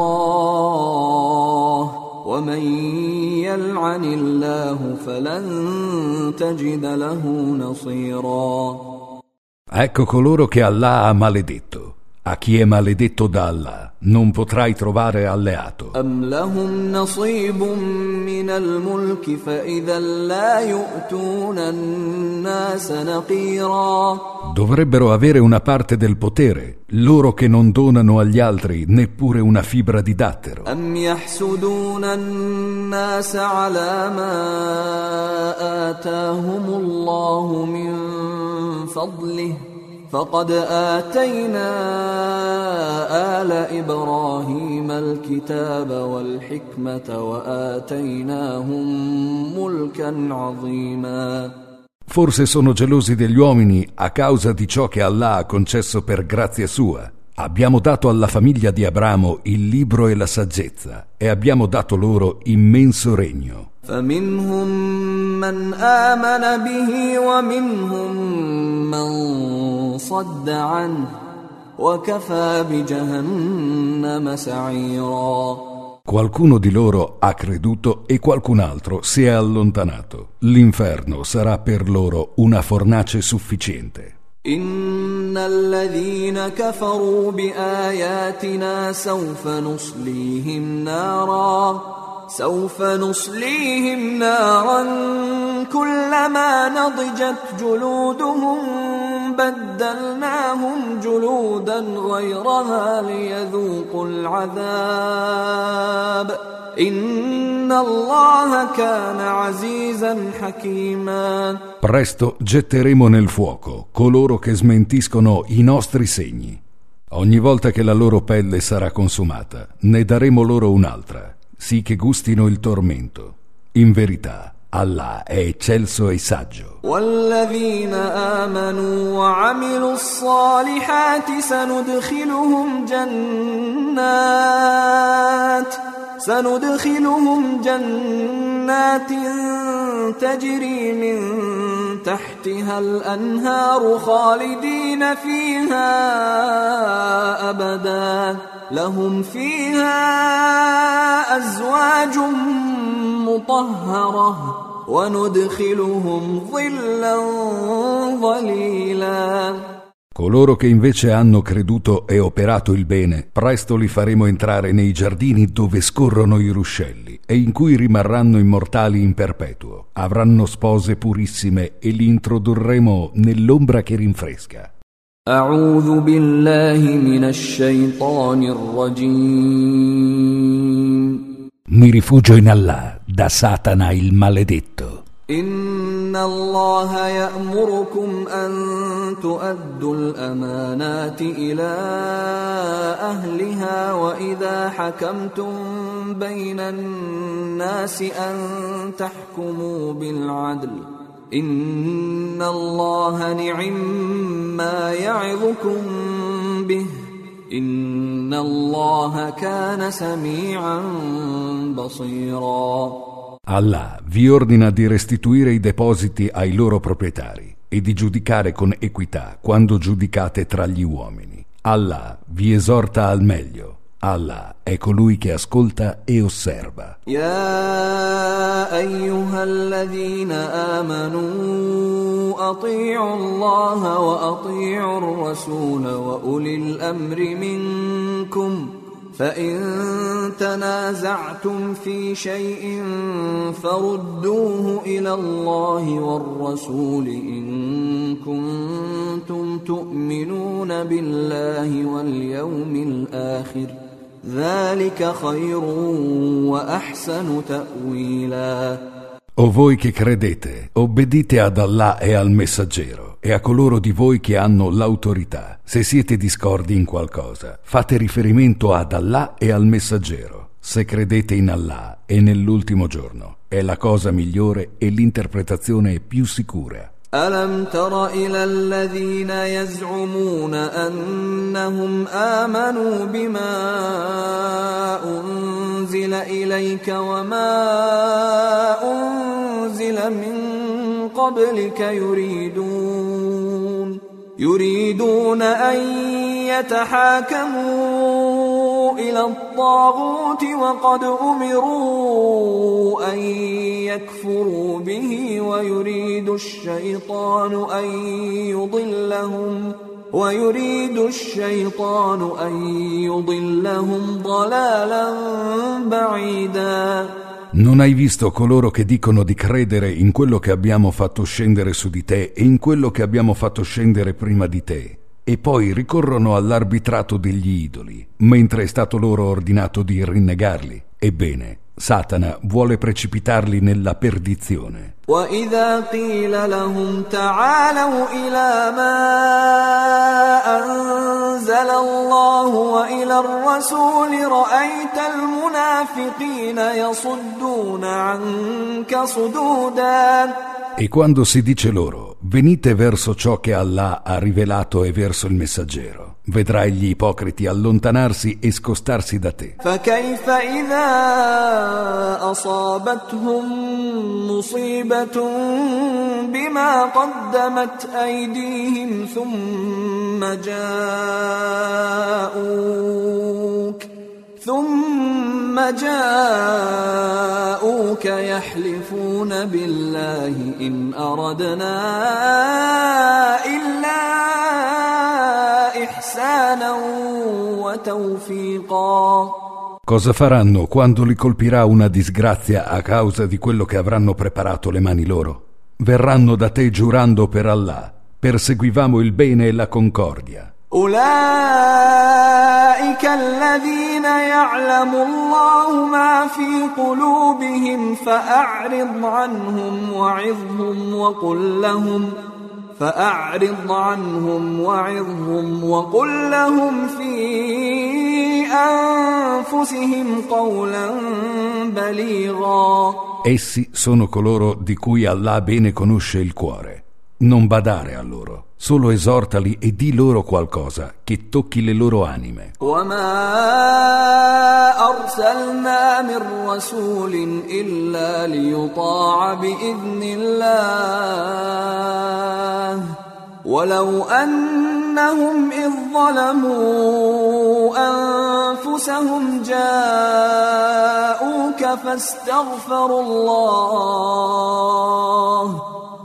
الله ومن يلعن الله فلن تجد له نصيرا. Ecco coloro che Allah ha maledetto. A chi è maledetto da Allah non potrai trovare alleato. أم لهم نصيب من الملك فإذا لا يؤتون الناس نقيرا. Dovrebbero avere una parte del potere, loro che non donano agli altri neppure una fibra di dattero. أم يحسدون الناس على ما آتاهم الله من فضله فقد آتينا آل إبراهيم الكتاب والحكمة وآتيناهم ملكا عظيما. Forse sono gelosi degli uomini a causa di ciò che Allah ha concesso per grazia sua. Abbiamo dato alla famiglia di Abramo il libro e la saggezza, e abbiamo dato loro immenso regno. فمنهم من آمن به ومنهم من صد عنه وكفى بجهنم سعيرا. Qualcuno di loro ha creduto e qualcun altro si è allontanato. L'inferno sarà per loro una fornace sufficiente. إن الذين كفروا بآياتنا سوف نصليهم نارا سوف نصليهم نارا كلما نضجت جلودهم بدلناهم جلودا غيرها ليذوقوا العذاب إن الله كان عزيزا حكيما. Presto getteremo nel fuoco coloro che smentiscono i nostri segni. Ogni volta che la loro pelle sarà consumata, ne daremo loro un'altra, sì che gustino il tormento. In verità, Allah è eccelso e saggio. والذين آمنوا وعملوا الصالحات سندخلهم جنات سندخلهم جنات تجري من تحتها الأنهار خالدين فيها أبدا لهم فيها أزواج مطهرة وندخلهم ظلا ظليلا. Coloro che invece hanno creduto e operato il bene, presto li faremo entrare nei giardini dove scorrono i ruscelli e in cui rimarranno immortali in perpetuo. Avranno spose purissime e li introdurremo nell'ombra che rinfresca. أعوذ بالله من الشيطان الرجيم. Mi rifugio in Allah da Satana il maledetto. إن الله يأمركم أن تؤدوا الأمانات إلى أهلها وإذا حكمتم بين الناس أن تحكموا بالعدل إن الله نعم ما يعظكم به إن الله كان سميعا بصيرا. Allah vi ordina di restituire i depositi ai loro proprietari e di giudicare con equità quando giudicate tra gli uomini. Allah vi esorta al meglio. Allah è colui che ascolta e osserva. Ya ayyuhalladhina amanu ati'u Allah wa ati'u ar-rasul wa ulil amri minkum. فإن تنازعتم في شيء فردوه إلى الله والرسول إن كنتم تؤمنون بالله واليوم الآخر ذلك خير وأحسن تأويلا. O voi che credete, obbedite ad Allah e al Messaggero e a coloro di voi che hanno l'autorità. Se siete discordi in qualcosa, fate riferimento ad Allah e al Messaggero. Se credete in Allah e nell'ultimo giorno, è la cosa migliore e l'interpretazione più sicura. ألم تر إلى الذين يزعمون أنهم آمنوا بما أنزل إليك وما أنزل من قبلك يريدون يريدون أن يتحاكموا إلى الطاغوت وقد أمروا أن يكفروا به ويريد الشيطان أن يضلهم ويريد الشيطان أن يضلهم ضلالا بعيدا. Non hai visto coloro che dicono di credere in quello che abbiamo fatto scendere su di te e in quello che abbiamo fatto scendere prima di te, e poi ricorrono all'arbitrato degli idoli, mentre è stato loro ordinato di rinnegarli? Ebbene, Satana vuole precipitarli nella perdizione. وَإِذَا قِيلَ لَهُمْ تَعَالَوْا إِلَى مَا أَنزَلَ اللَّهُ وَإِلَى الرَّسُولِ رَأَيْتَ الْمُنَافِقِينَ يَصُدُّونَ عَنكَ صُدُودًا. E quando si dice loro, venite verso ciò che Allah ha rivelato e verso il Messaggero, vedrai gli ipocriti allontanarsi e scostarsi da te. فَكَيْفَ إِذَا أَصَابَتْهُم مُّصِيبَةٌ بِمَا قَدَّمَتْ أَيْدِيهِمْ ثُمَّ جَاءُوكَ ثم جاءوك يحلفون بالله إن أردنا إلا إحسانا وتوفيقا. Cosa faranno quando li colpirà una disgrazia a causa di quello che avranno preparato le mani loro? Verranno da te giurando per Allah, perseguivamo il bene e la concordia. أولئك الذين يعلم الله ما في قلوبهم فأعرض عنهم وعظهم وقل لهم فأعرض عنهم وعظهم وقل لهم في أنفسهم قولا بليغا. Essi sono coloro di cui Allah bene conosce il cuore. Non badare a loro, solo esortali e di loro qualcosa che tocchi le loro anime. وما أرسلنا من رسول إلا ليطاع بإذن الله ولو أنهم إذ ظلموا أنفسهم جاءوك فاستغفروا الله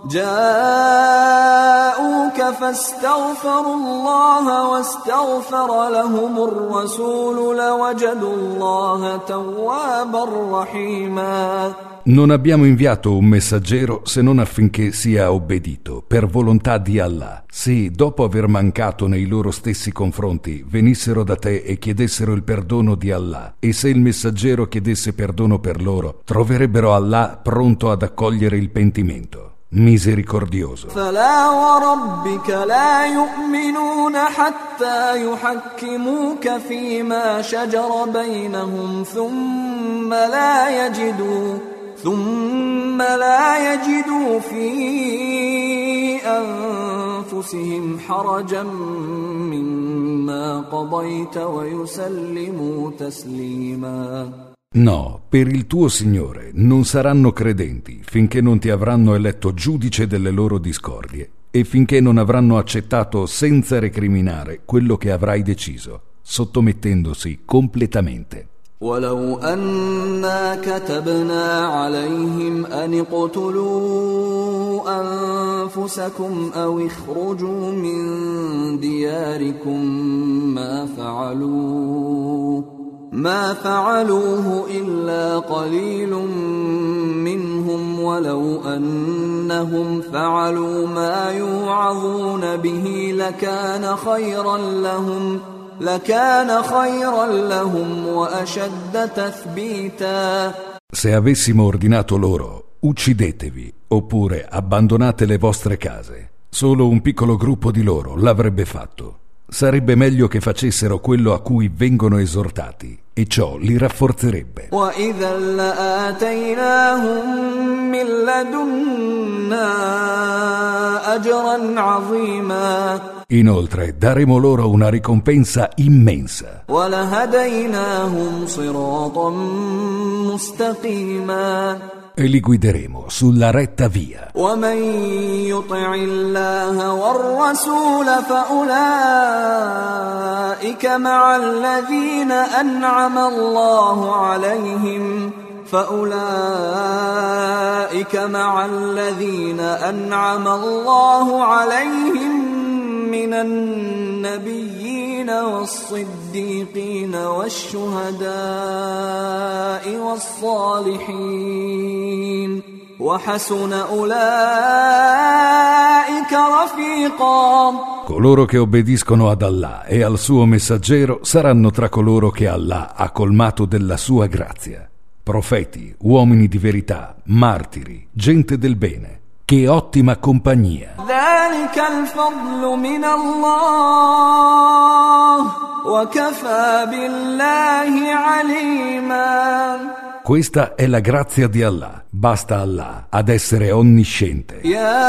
جاءوك فاستغفروا الله واستغفر لهم الرسول لوجدوا الله توابا رحيما. Non abbiamo inviato un messaggero se non affinché sia obbedito, per volontà di Allah. Se, dopo aver mancato nei loro stessi confronti, venissero da te e chiedessero il perdono di Allah, e se il messaggero chiedesse perdono per loro, troverebbero Allah pronto ad accogliere il pentimento, misericordioso. فلا وربك لا يؤمنون حتى يحكموك فيما شجر بينهم ثم لا يجدوا ثم لا يجدوا في أنفسهم حرجا مما قضيت ويسلموا تسليما. No, per il tuo Signore non saranno credenti finché non ti avranno eletto giudice delle loro discordie e finché non avranno accettato senza recriminare quello che avrai deciso, sottomettendosi completamente. ولو أنا كتبنا عليهم أن اقتلوا أنفسكم أو اخرجوا من دياركم ما فعلوه ما فعلوه إلا قليل منهم ولو أنهم فعلوا ما يوعظون به لكان خيرا لهم لكان خيرا لهم وأشد تثبيتا. Se avessimo ordinato loro, uccidetevi, oppure abbandonate le vostre case, solo un piccolo gruppo di loro l'avrebbe fatto. Sarebbe meglio che facessero quello a cui vengono esortati, e ciò li rafforzerebbe. وَإِذًا لَآتَيْنَاهُمْ مِنْ لَدُنَّا أَجْرًا عَظِيمًا. Inoltre daremo loro una ricompensa immensa. وَلَهَدَيْنَاهُمْ صِرَاطًا مُسْتَقِيمًا. E li guideremo sulla retta via. وَمَنْ يُطِعِ اللَّهَ وَالرَّسُولَ فَأُولَئِكَ مَعَ الَّذِينَ أَنْعَمَ اللَّهُ عَلَيْهِمْ فَأُولَئِكَ مَعَ الَّذِينَ أَنْعَمَ اللَّهُ عَلَيْهِمْ من النبيين والصديقين والشهداء والصالحين وحسن أولئك رفيقا. Coloro che obbediscono ad Allah e al suo messaggero saranno tra coloro che Allah ha colmato della sua grazia. Profeti, uomini di verità, martiri, gente del bene. Che ottima compagnia. ذلك الفضل من الله وكفى بالله عليما. Questa è la grazia di Allah. Basta Allah ad essere onnisciente.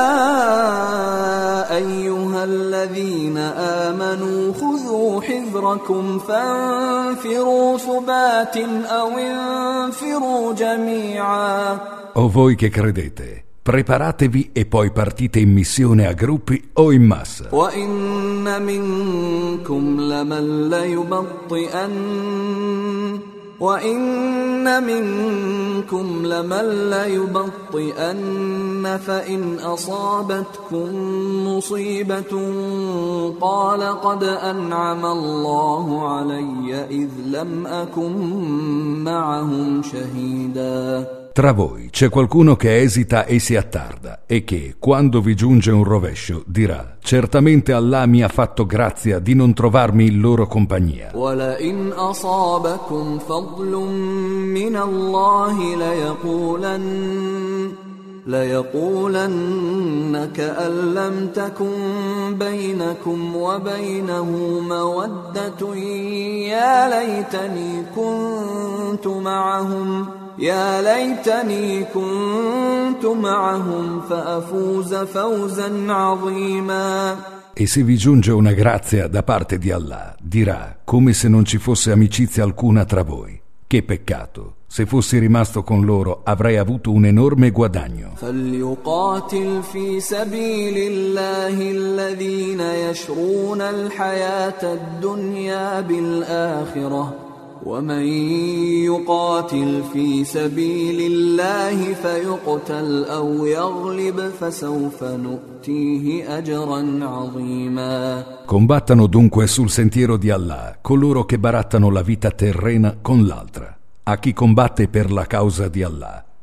يا أيها الذين آمنوا خذوا حذركم فانفروا ثبات أو انفروا جميعا. O voi che credete, preparatevi e poi partite in missione a gruppi o in massa. وَإِنَّ مِنكُمْ لَمَن لَّيُبَطِّئَنَّ وَإِنَّ مِنكُمْ لَمَن لَّيُبَطِّئَنَّ فَإِنْ أَصَابَتْكُم مُّصِيبَةٌ قَالَ قَدْ أَنْعَمَ اللَّهُ عَلَيَّ إِذْ لَمْ أَكُن مَّعَهُمْ شَهِيدًا. Tra voi c'è qualcuno che esita e si attarda e che, quando vi giunge un rovescio, dirà: certamente Allah mi ha fatto grazia di non trovarmi in loro compagnia. وَلَئِنْ أَصَابَكُمْ فَضْلٌ مِّنَ اللَّهِ لَيَقُولَنَّ لَيَقُولَنَّ كَأَن لَّمْ تَكُن بَيْنَكُمْ وَبَيْنَهُ مَوَدَّةٌ يَا لَيْتَنِي كُنتُ مَعَهُمْ يا ليتني كنت معهم فأفوز فوزا عظيما. E se vi giunge una grazia da parte di Allah, dirà, come se non ci fosse amicizia alcuna tra voi: che peccato, se fossi rimasto con loro avrei avuto un enorme guadagno. فليقاتل في سبيل الله الذين يشرون الحياة الدنيا بالآخرة ومن يقاتل في سبيل الله فيقتل أو يغلب فسوف نؤتيه أجرا عظيما. Combattano dunque sul sentiero di Allah coloro che barattano la vita terrena con l'altra. A chi combatte per la causa di Allah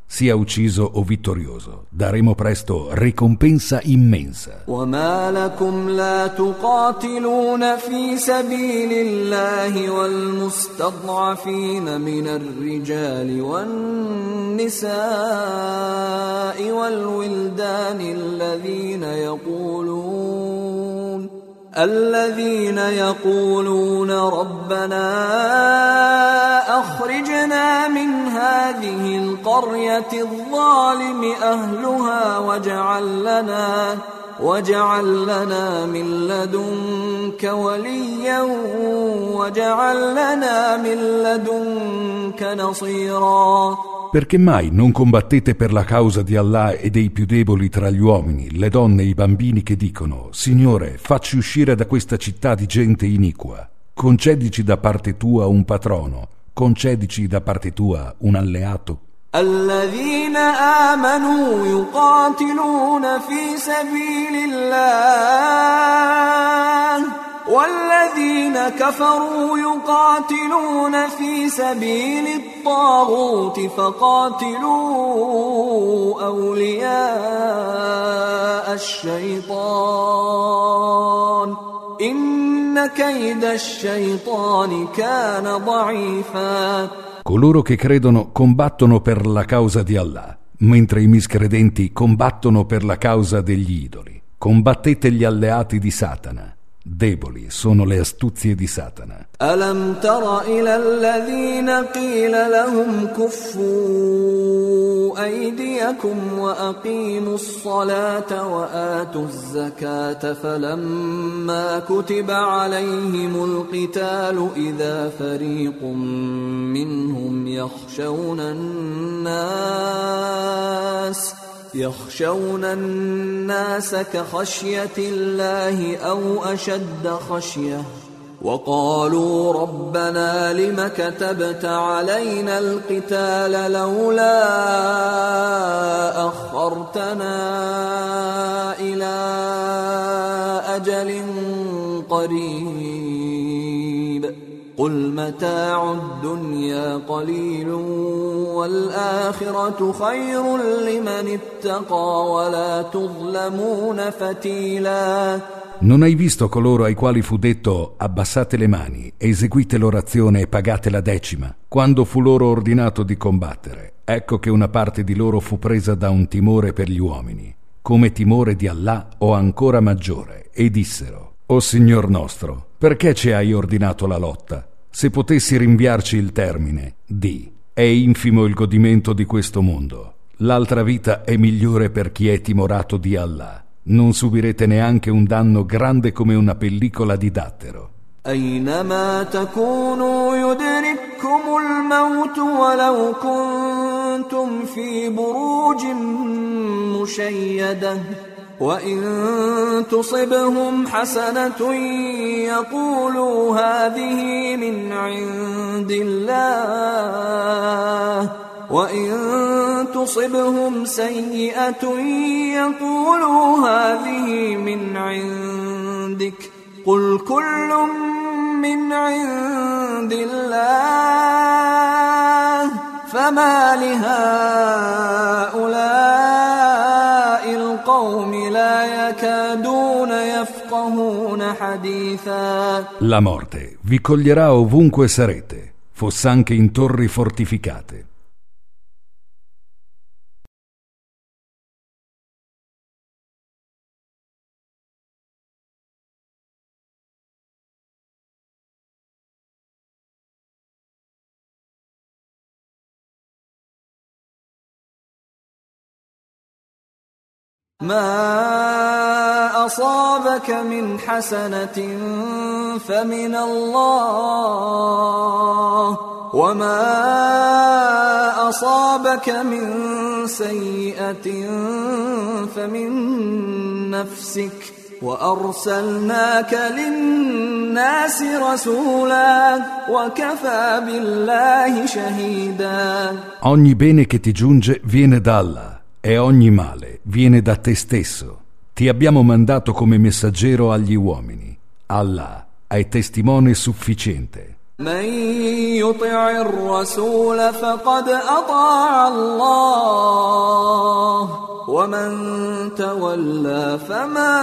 sia ucciso o vittorioso, daremo presto ricompensa immensa. وما لكم لا تقاتلون في سبيل الله والمستضعفين من الرجال والنساء والولدان الذين يقولون الذين يقولون ربنا أخرجنا من هذه القرية الظالم أهلها واجعل لنا واجعل لنا من لدنك وليا واجعل لنا من لدنك نصيرا. Perché mai non combattete per la causa di Allah e dei più deboli tra gli uomini, le donne e i bambini che dicono: Signore, facci uscire da questa città di gente iniqua, concedici da parte tua un patrono, concedici da parte tua un alleato. الذين آمنوا يقاتلون في سبيل الله والذين كفروا يقاتلون في سبيل الطاغوت فقاتلوا أولياء الشيطان إن كيد الشيطان كان ضعيفا. Coloro che credono combattono per la causa di Allah, mentre i miscredenti combattono per la causa degli idoli. Combattete gli alleati di Satana. Deboli sono le astuzie di Satana. ألم تر إلى الذين قيل لهم كفوا أيديكم وأقيموا الصلاة وآتوا الزكاة فلما كتب عليهم القتال إذا فريق منهم يخشون الناس يخشون الناس كخشية الله أو أشد خشية وقالوا ربنا لم كتبت علينا القتال لولا أخرتنا إلى أجل قريب قل متاع الدنيا قليل والآخرة خير لمن اتقى ولا تظلمون فتيلا. Non hai visto coloro ai quali fu detto: abbassate le mani, eseguite l'orazione e pagate la decima, quando fu loro ordinato di combattere? Ecco che una parte di loro fu presa da un timore per gli uomini, come timore di Allah o ancora maggiore, e dissero: O Signor nostro, perché ci hai ordinato la lotta? Se potessi rinviarci il termine, di: è infimo il godimento di questo mondo, l'altra vita è migliore per chi è timorato di Allah. Non subirete neanche un danno grande come una pellicola di dattero. أينما تكونوا يدرككم الموت ولو كنتم في بروج مشيدة وإن تصبهم حسنة يقولوا هذه من عند الله وإن تصبهم سيئة يقولوا هذه من عندك قل كل من عند الله فما لهؤلاء القوم لا يكادون يفقهون حديثا. La morte vi coglierà ovunque sarete, foss'anche in torri fortificate. ما أصابك من حسنة فمن الله وما أصابك من سيئة فمن نفسك وأرسلناك للناس رسولا وكفى بالله شهيدا. Ogni bene che ti giunge viene da Allah e ogni male viene da te stesso. Ti abbiamo mandato come messaggero agli uomini. Allah è testimone sufficiente. من يطع الرسول فقد أطاع الله ومن تولى فما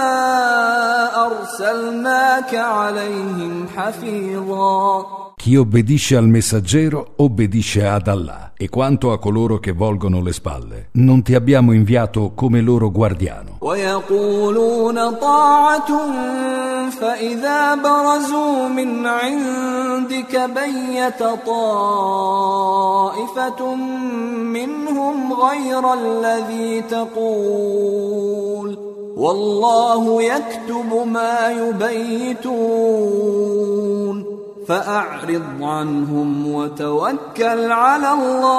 أرسلناك عليهم حفيظا. Chi obbedisce al messaggero obbedisce ad Allah, e quanto a coloro che volgono le spalle, non ti abbiamo inviato come loro guardiano. ويقولون طاعة فإذا برزوا من عندك بيت طائفة منهم غير الذي تقول والله يكتب ما يبيتون فأعرض عنهم وتوكل على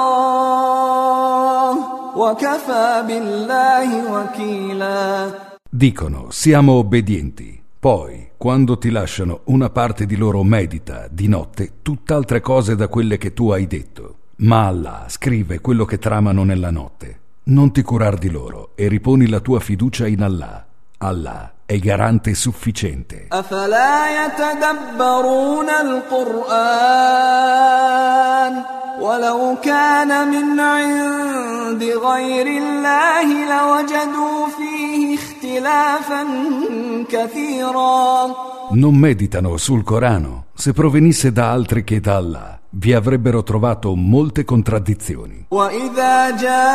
الله وكفى بالله وكيلا. Dicono: siamo obbedienti. Poi, quando ti lasciano, una parte di loro medita di notte tutt'altre cose da quelle che tu hai detto. Ma Allah scrive quello che tramano nella notte. Non ti curar di loro e riponi la tua fiducia in Allah. Allah è garante sufficiente. أفلا يتدبرون القرآن ولو كان من عند غير الله لوجدوا فيه اختلافا كثيرا. Non meditano sul Corano. Se provenisse da altri che da Allah, vi avrebbero trovato molte contraddizioni. وإذا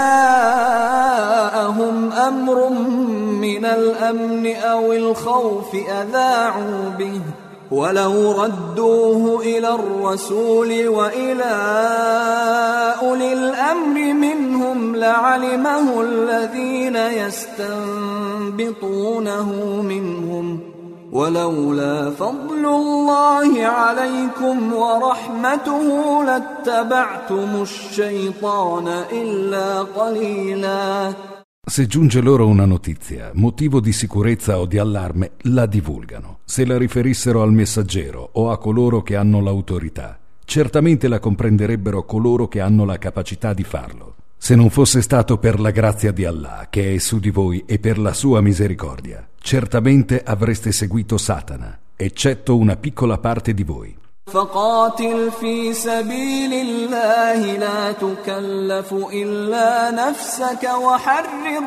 جاءهم أمر من الأمن أو الخوف أذاعوا به ولو ردوه إلى الرسول وإلى أولي الأمر منهم لعلمه الذين يستنبطونه منهم ولولا فضل الله عليكم ورحمته لاتبعتم الشيطان إلا قليلا. Se giunge loro una notizia, motivo di sicurezza o di allarme, la divulgano. Se la riferissero al messaggero o a coloro che hanno l'autorità, certamente la comprenderebbero coloro che hanno la capacità di farlo. Se non fosse stato per la grazia di Allah che è su di voi e per la sua misericordia, certamente avreste seguito Satana, eccetto una piccola parte di voi. فقاتل في سبيل الله لا تكلف إلا نفسك وحرض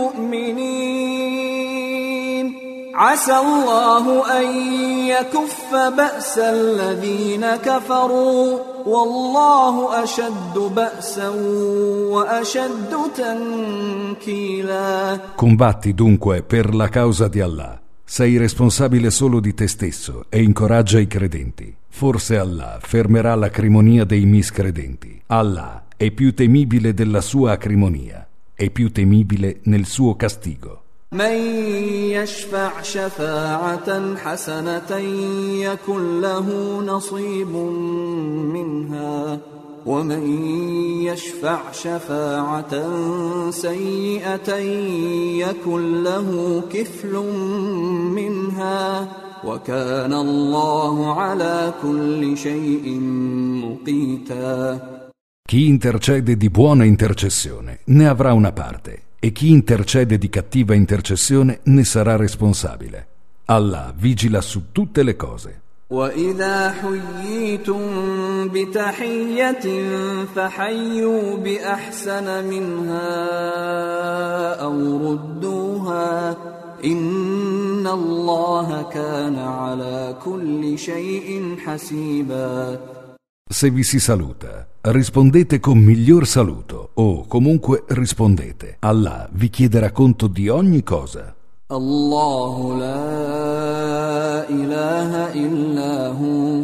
المؤمنين عسى الله أن يكف بأس الذين كفروا والله أشد بأسا وأشد تنكيلا. Combatti dunque per la causa di Allah. Sei responsabile solo di te stesso e incoraggia i credenti. Forse Allah fermerà l'acrimonia dei miscredenti. Allah è più temibile della sua acrimonia, è più temibile nel suo castigo. من يشفع شفاعة حسنة يكن له نصيب منها ومن يشفع شفاعة سيئة يكن له كفل منها وكان الله على كل شيء مقيتا. Chi intercede di buona intercessione ne avrà una parte, e chi intercede di cattiva intercessione ne sarà responsabile. Allah vigila su tutte le cose. وَإِذَا حُيِّيتُم بِتَحِيَّةٍ فَحَيُّوا بِأَحْسَنَ مِنْهَا أَوْ رُدُّوهَا إِنَّ اللَّهَ كَانَ عَلَى كُلِّ شَيْءٍ حَسِيبًا. Se vi si saluta, rispondete con miglior saluto, o comunque rispondete. Allah vi chiederà conto di ogni cosa. الله لا إله إلا هو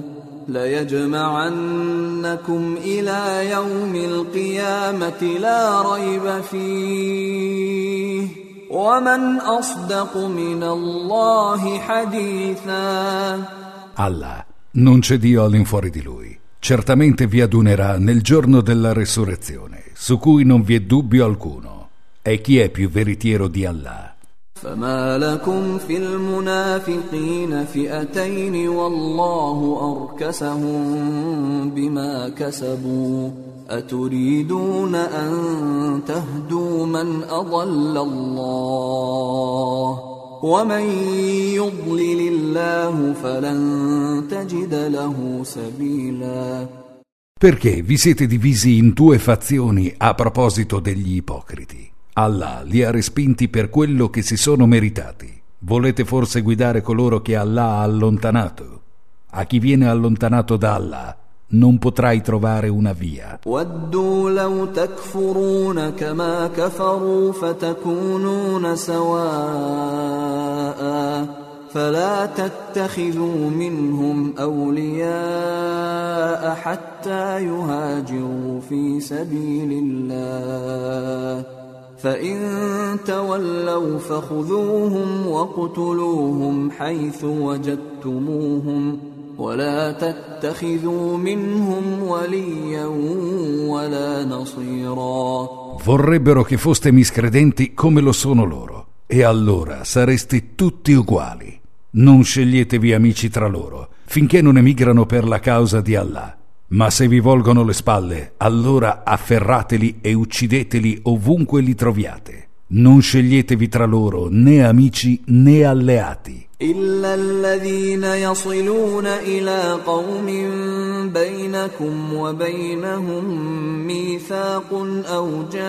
ليجمعنكم إلى يوم القيامة لا ريب فيه ومن أصدق من الله حديثا. Allah, non c'è Dio all'infuori di Lui. Certamente vi adunerà nel giorno della resurrezione, su cui non vi è dubbio alcuno. E chi è più veritiero di Allah? فما لكم في المنافقين فئتين والله أركسهم بما كسبوا أتريدون أن تهدوا من أضل الله ومن يضلل الله فلن تجد له سبيلا. Perché vi siete divisi in due fazioni a proposito degli ipocriti? Allah li ha respinti per quello che si sono meritati. Volete forse guidare coloro che Allah ha allontanato? A chi viene allontanato da Allah non potrai trovare una via. وَدُّوا لَوْ تَكْفُرُونَ كَمَا كَفَرُوا فَتَكُونُونَ سَوَاءً فلا تتخذوا منهم أولياء حتى يهاجروا في سبيل الله فإن تولوا فخذوهم وقتلوهم حيث وجدتموهم ولا تتخذوا منهم وليا ولا نصيرا. Vorrebbero che foste miscredenti come lo sono loro, e allora sareste tutti uguali. Non sceglietevi amici tra loro, finché non emigrano per la causa di Allah. Ma se vi volgono le spalle, allora afferrateli e uccideteli ovunque li troviate. Non sceglietevi tra loro né amici né alleati. إلا الذين يصلون إلى قوم بينكم وبينهم ميثاق أو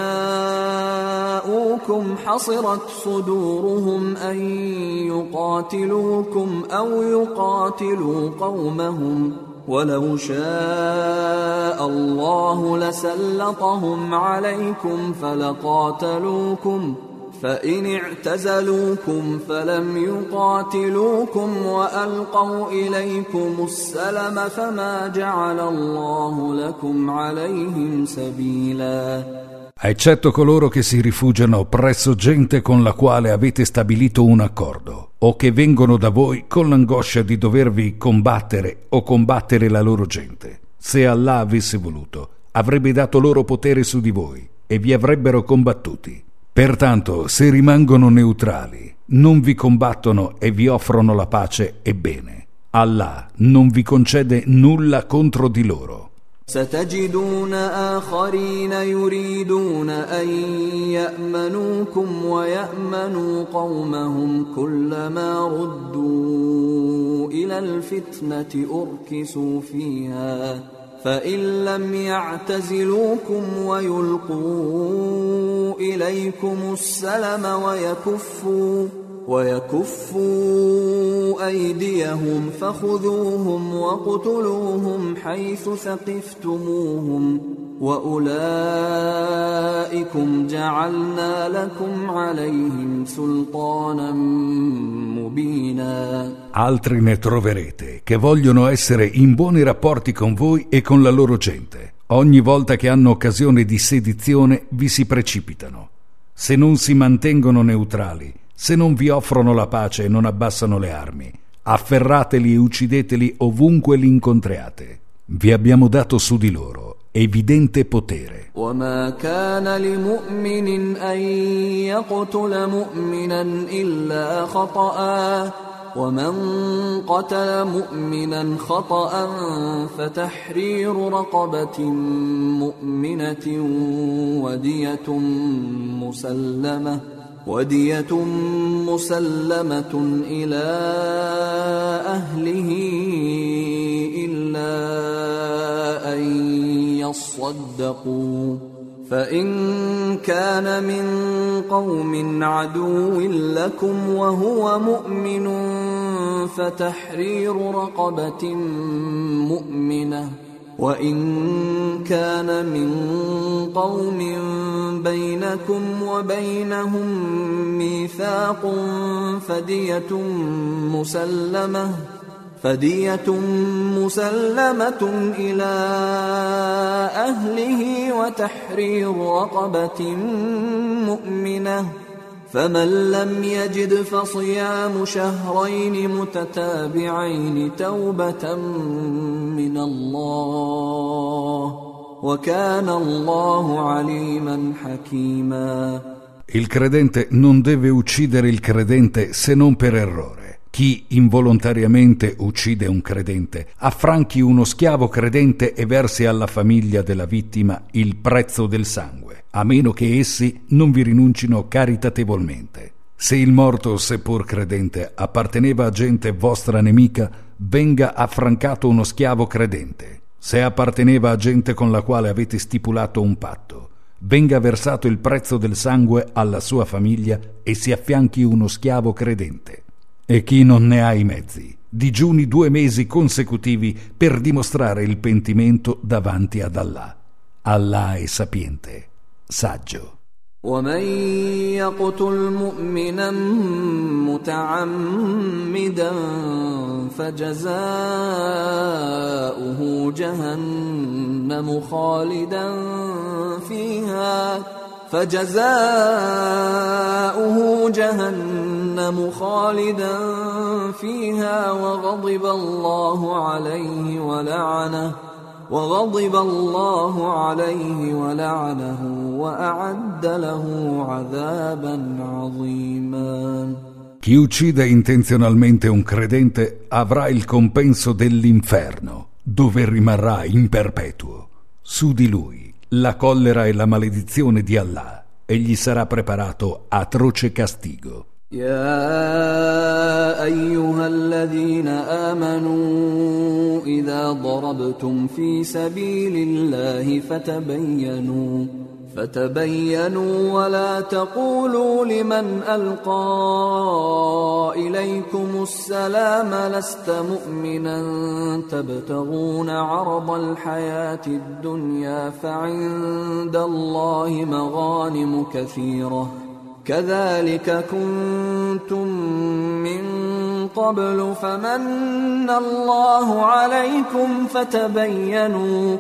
جاءوكم حصرت صدورهم أن يقاتلوكم أو يقاتلوا قومهم ولو شاء الله لسلطهم عليكم فلقاتلوكم فإن اعتزلوكم فلم يقاتلوكم وألقوا إليكم السلم فما جعل الله لكم عليهم سبيلا. Eccetto coloro che si rifugiano presso gente con la quale avete stabilito un accordo, o che vengono da voi con l'angoscia di dovervi combattere o combattere la loro gente. Se Allah avesse voluto, avrebbe dato loro potere su di voi e vi avrebbero combattuti. Pertanto, se rimangono neutrali, non vi combattono e vi offrono la pace, ebbene, Allah non vi concede nulla contro di loro. ستجدون آخرين يريدون أن يأمنوكم ويأمنوا قومهم كلما ردوا إلى الفتنة أركسوا فيها فإن لم يعتزلوكم ويلقوا إليكم السلم ويكفوا ويكفوا أيديهم فخذوهم وقتلوهم حيث ثقفتموهم وأولئكم جعلنا لكم عليهم سلطانا مبينا. Altri ne troverete che vogliono essere in buoni rapporti con voi e con la loro gente. Ogni volta che hanno occasione di sedizione vi si precipitano. Se non si mantengono neutrali, se non vi offrono la pace e non abbassano le armi, afferrateli e uccideteli ovunque li incontriate. Vi abbiamo dato su di loro evidente potere. وما كان لمؤمن أن يقتل مؤمنا إلا خطأ ومن قتل مؤمنا خطأ فتحرير رقبة مؤمنة ودية مسلمة ودية مسلمة إلى أهله إلا أن يصدقوا فإن كان من قوم عدو لكم وهو مؤمن فتحرير رقبة مؤمنة وإن كان من قوم بينكم وبينهم ميثاق فدية مسلمة فدية مسلمة إلى أهله وتحرير رقبة مؤمنة فمن لم يجد فصيام شهرين متتابعين توبة من الله وكان الله عليما حكيما. Il credente non deve uccidere il credente se non per errore. Chi involontariamente uccide un credente affranchi uno schiavo credente e versi alla famiglia della vittima il prezzo del sangue, a meno che essi non vi rinuncino caritatevolmente. Se il morto, seppur credente, apparteneva a gente vostra nemica, venga affrancato uno schiavo credente. Se apparteneva a gente con la quale avete stipulato un patto, venga versato il prezzo del sangue alla sua famiglia e si affianchi uno schiavo credente. E chi non ne ha i mezzi, digiuni due mesi consecutivi per dimostrare il pentimento davanti ad Allah. Allah è sapiente, saggio. ومن يقتل مؤمنا متعمدا فجزاؤه جهنم خالدا فيها فجزاؤه جهنم خالدا فيها وغضب الله عليه ولعنه وغضب الله عليه ولعنه وأعد له عذابا عظيما. Chi uccide intenzionalmente un credente avrà il compenso dell'inferno, dove rimarrà in perpetuo. Su di lui la collera e la maledizione di Allah, e gli sarà preparato atroce castigo. يا أيها الذين آمنوا إذا ضربتم في سبيل الله فتبينوا فتبينوا ولا تقولوا لمن ألقى إليكم السلام لست مؤمنا تبتغون عرض الحياة الدنيا فعند الله مغانم كثيرة كذلك كنتم من قبل فمن الله عليكم فتبينوا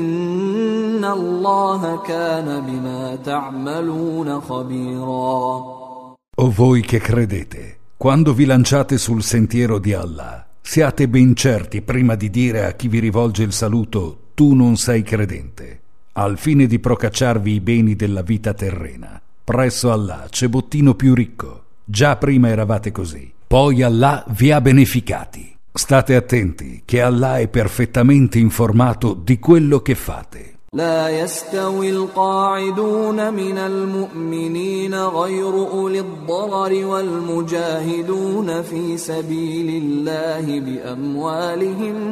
إن الله كان بما تعملون خبيرا. O voi che credete, quando vi lanciate sul sentiero di Allah, siate ben certi prima di dire a chi vi rivolge il saluto tu non sei credente, al fine di procacciarvi i beni della vita terrena. Presso Allah c'è bottino più ricco. Già prima eravate così. Poi Allah vi ha beneficati. State attenti che Allah è perfettamente informato di quello che fate. لا يستوي القاعدون من المؤمنين غير أولي الضرر والمجاهدون في سبيل الله بأموالهم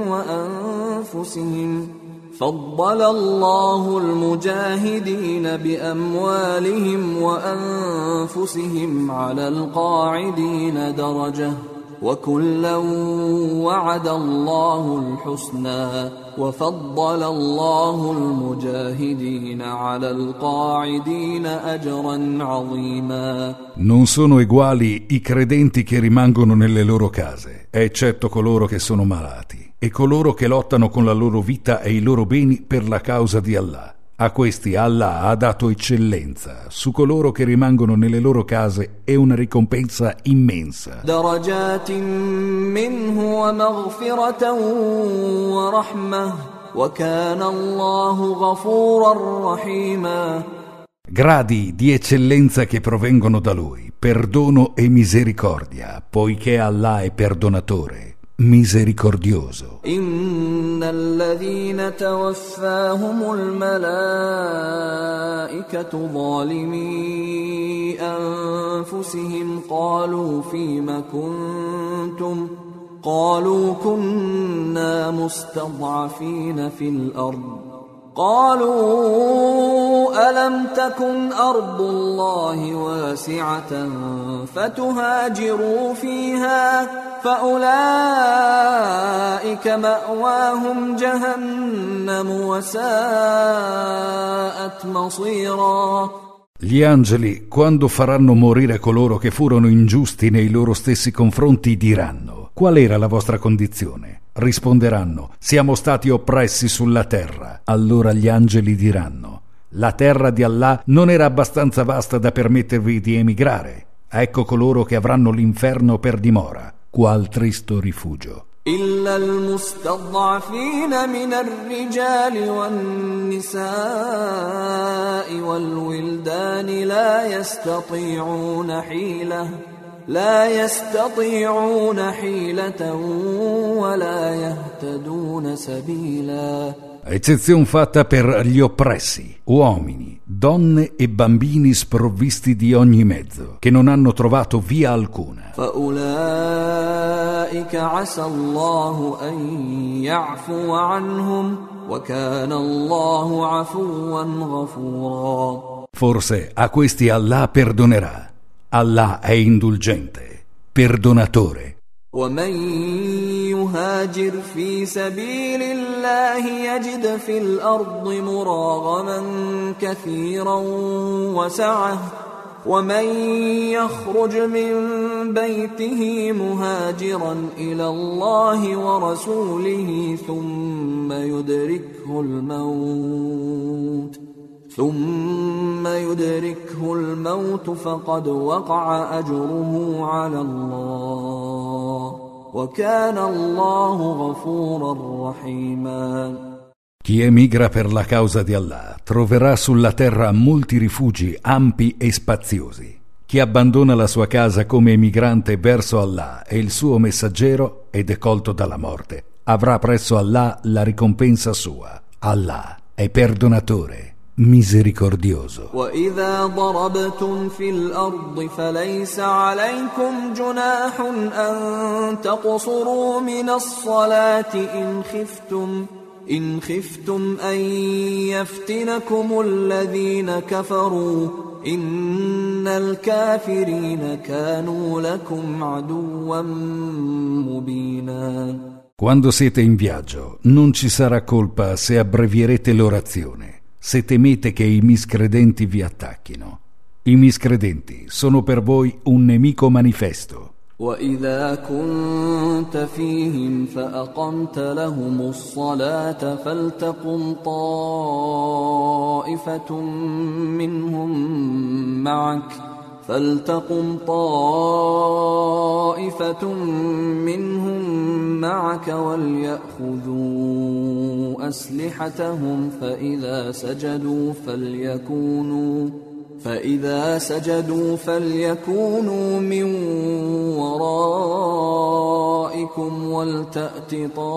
وأنفسهم فضل الله المجاهدين بأموالهم وأنفسهم على القاعدين درجة وكلا وعد الله الحسنى وفضل الله المجاهدين على القاعدين أجرا عظيما. Non sono uguali i credenti che rimangono nelle loro case, eccetto coloro che sono malati, e coloro che lottano con la loro vita e i loro beni per la causa di Allah. A questi Allah ha dato eccellenza, su coloro che rimangono nelle loro case è una ricompensa immensa. درجات منه ومغفرة ورحمة وكان الله غفورا رحيما. Gradi di eccellenza che provengono da Lui, perdono e misericordia, poiché Allah è perdonatore, misericordioso. إن الذين توفاهم الملائكة ظالمي أنفسهم قالوا فيم كنتم قالوا كنا مستضعفين في الأرض قالوا ألم تكن أرض الله واسعة فتهاجروا فيها فأولئك مأواهم جهنم وساءت مصيرا. Gli angeli, quando faranno morire coloro che furono ingiusti nei loro stessi confronti, diranno: qual era la vostra condizione? Risponderanno: siamo stati oppressi sulla terra. Allora gli angeli diranno: la terra di Allah non era abbastanza vasta da permettervi di emigrare. Ecco coloro che avranno l'inferno per dimora. Qual tristo rifugio. إلا المستضعفين من الرجال والنساء والولدان لا يستطيعون حيلة لا يستطيعون حيلة ولا يهتدون سبيلا. Eccezion fatta per gli oppressi, uomini, donne e bambini sprovvisti di ogni mezzo, che non hanno trovato via alcuna. فأولئك عسى الله أن يعفو عنهم وكان الله عفوا غفورا. Forse a questi Allah perdonerà. Allah è indulgente, perdonatore. ومن يهاجر في سبيل الله يجد في الأرض مراغما كثيرا وسعة ومن يخرج من بيته مهاجرا إلى الله ورسوله ثم يدركه الموت ثم يدركه الموت فقد وقع أجره على الله وكان الله غفورا رحيما. Chi emigra per la causa di Allah troverà sulla terra molti rifugi ampi e spaziosi. Chi abbandona la sua casa come emigrante verso Allah e il suo messaggero ed è colto dalla morte, avrà presso Allah la ricompensa sua. Allah è perdonatore, misericordioso. وَإِذَا ضَرَبْتُمْ فِي الْأَرْضِ فَلَيْسَ عَلَيْكُمْ جُنَاحٌ أَن تَقْصُرُوا مِنَ الصَّلَاةِ إِنْ خِفْتُمْ إِنْ خِفْتُمْ أَن يَفْتِنَكُمُ الَّذِينَ كَفَرُوا إِنَّ الْكَافِرِينَ كَانُوا لَكُمْ عَدُوًّا مُبِينًا. Quando siete in viaggio, non ci sarà colpa se abbrevierete l'orazione, se temete che i miscredenti vi attacchino. I miscredenti sono per voi un nemico manifesto. وَإِذَا كُنْتَ فِيهِمْ فَأَقَمْتَ لَهُمُ الصَّلَاةَ فَلْتَقُمْ طَائِفَةٌ مِّنْهُمْ مَعَكَ فَلْتَقُمْ طَائِفَةٌ مِّنْهُمْ مَعَكَ وَلْيَأْخُذُوا أَسْلِحَتَهُمْ فَإِذَا سَجَدُوا فَلْيَكُونُوا فإذا سجدوا فليكونوا من ورائكم ولتأت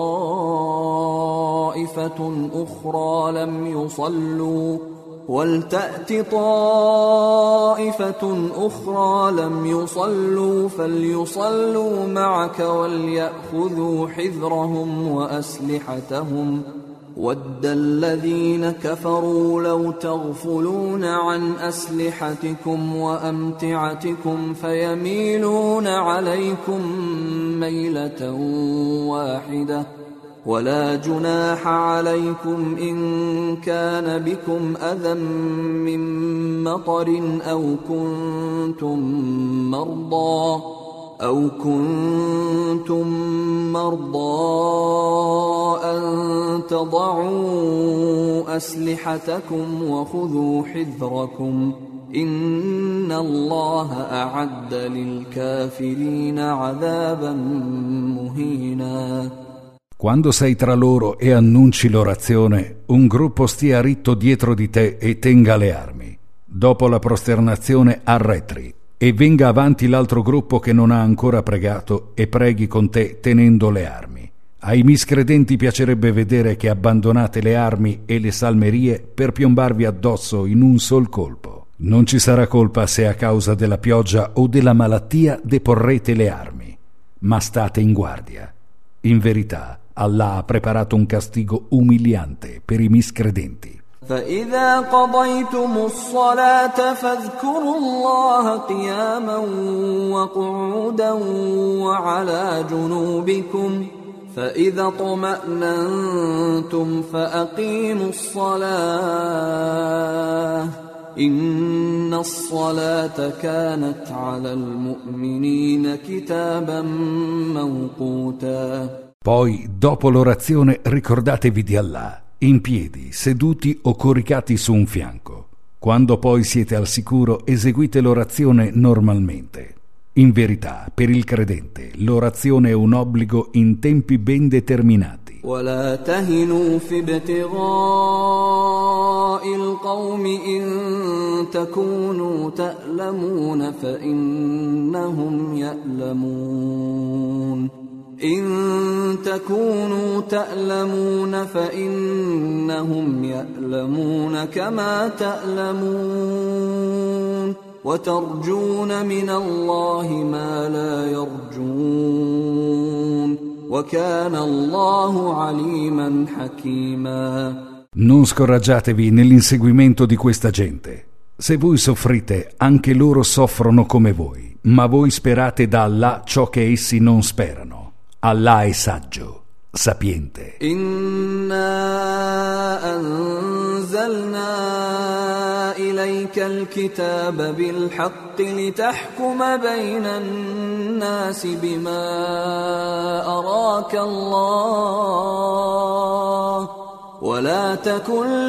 طائفة أخرى لم يصلوا ولتأت طائفة أخرى لم يصلوا فليصلوا معك وليأخذوا حذرهم وأسلحتهم وَدَّ الَّذِينَ كَفَرُوا لَوْ تَغْفُلُونَ عَنْ أَسْلِحَتِكُمْ وَأَمْتِعَتِكُمْ فَيَمِيلُونَ عَلَيْكُمْ مَيْلَةً وَاحِدَةً وَلَا جُنَاحَ عَلَيْكُمْ إِن كَانَ بِكُمْ أَذًى مِّن مَّطَرٍ أَوْ كُنتُم مَّرْضَىٰ أَوْ كُنتُم مَّرْضَىٰ أَن تَضَعُوا أَسْلِحَتَكُمْ وَخُذُوا حِذْرَكُمْ إِنَّ اللَّهَ أَعَدَّ لِلْكَافِرِينَ عَذَابًا مُهِينًا. Quando sei tra loro e annunci l'orazione, un gruppo stia ritto dietro di te e tenga le armi. Dopo la prosternazione arretri e venga avanti l'altro gruppo che non ha ancora pregato e preghi con te tenendo le armi. Ai miscredenti piacerebbe vedere che abbandonate le armi e le salmerie per piombarvi addosso in un sol colpo. Non ci sarà colpa se a causa della pioggia o della malattia deporrete le armi, ma state in guardia. In verità, Allah ha preparato un castigo umiliante per i miscredenti. فإذا قضيتم الصلاة فاذكروا الله قياما وقعودا وعلى جنوبكم فإذا اطمأننتم فأقيموا الصلاة إن الصلاة كانت على المؤمنين كتابا موقوتا. Poi, dopo l'orazione, ricordatevi di Allah, in piedi, seduti o coricati su un fianco. Quando poi siete al sicuro, eseguite l'orazione normalmente. In verità, per il credente, l'orazione è un obbligo in tempi ben determinati. ولا تهنوا في ابتغاء القوم إن تكونوا تألمون فإنهم يألمون إن تكونوا تألمون فإنهم يألمون كما تألمون وترجون من الله ما لا يرجون وكان الله عليما حكيما. Non scoraggiatevi nell'inseguimento di questa gente. Se voi soffrite, anche loro soffrono come voi, ma voi sperate da Allah ciò che essi non sperano. Allah è saggio, sapiente. Inna anzalna ilayka al-kitaba bil-haqqi litahkuma bayna an-nasi bima araka Allah wa la takun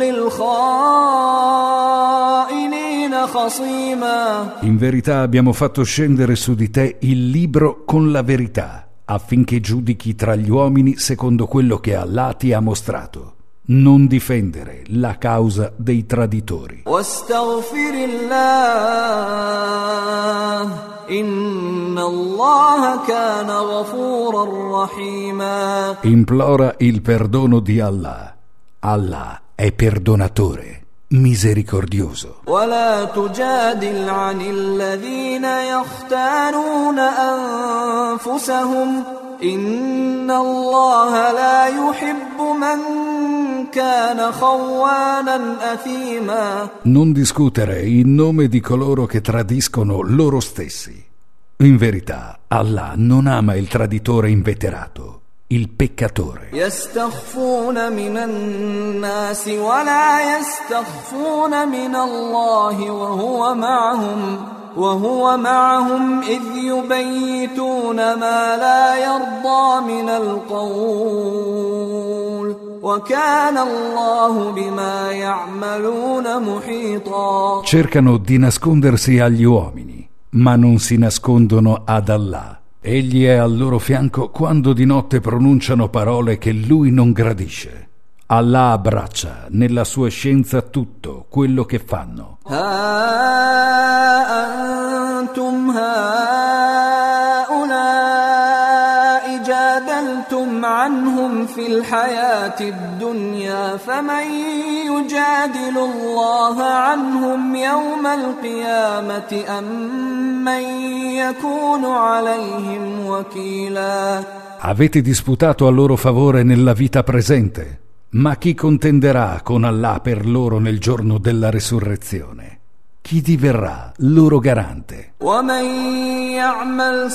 lil-kha'inina khasima. In verità abbiamo fatto scendere su di te il libro con la verità, affinché giudichi tra gli uomini secondo quello che Allah ti ha mostrato. Non difendere la causa dei traditori. Wastaghfirillah, inna Allah kana ghafuran rahima. Implora il perdono di Allah. Allah è perdonatore, misericordioso. ولا تجادل عن الذين يختانون أنفسهم إن الله لا يحب من كان خوانا أثيما. Non discutere in nome di coloro che tradiscono loro stessi. In verità, Allah non ama il traditore inveterato, il peccatore. يستخفون من الناس ولا يستخفون من الله وهو معهم وهو معهم إذ يبيتون ما لا يرضى من القول وكان الله بما يعملون محيطا. Cercano di nascondersi agli uomini, ma non si nascondono ad Allah. Egli è al loro fianco quando di notte pronunciano parole che lui non gradisce. Allah abbraccia nella sua scienza tutto quello che fanno. Ha antum haulai jadaltum anhum fil hayati ad-dunya faman yujadilu Allah anhum yawm al-qiyamati amman yakunu alayhim wakila. Avete disputato a loro favore nella vita presente, ma chi contenderà con Allah per loro nel giorno della resurrezione? Chi diverrà loro garante? وَمَن يَعْمَلْ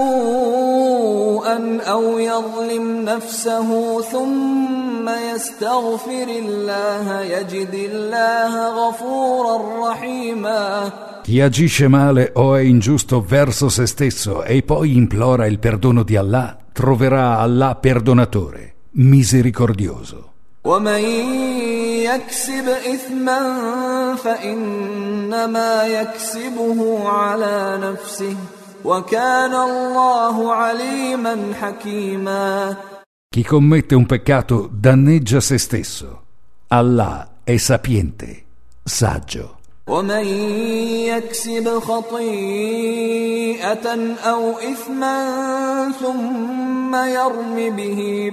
سُوءًا أَوْ يَظْلِمْ نَفْسَهُ ثُمَّ يَسْتَغْفِرِ اللَّهَ يَجِدِ اللَّهَ غَفُورًا رَّحِيمًا. Chi agisce male o è ingiusto verso se stesso e poi implora il perdono di Allah, troverà Allah perdonatore, misericordioso. وَمَن يَكْسِبْ إِثْمًا فَإِنَّمَا يَكْسِبُهُ عَلَى نَفْسِهِ وَكَانَ اللَّهُ عَلِيمًا حَكِيمًا. Chi commette un peccato danneggia se stesso. Allah è sapiente, saggio. وَمَن يَكْسِبْ خَطِيئَةً أَوْ إِثْمًا ثُمَّ يَرْمِ بِهِ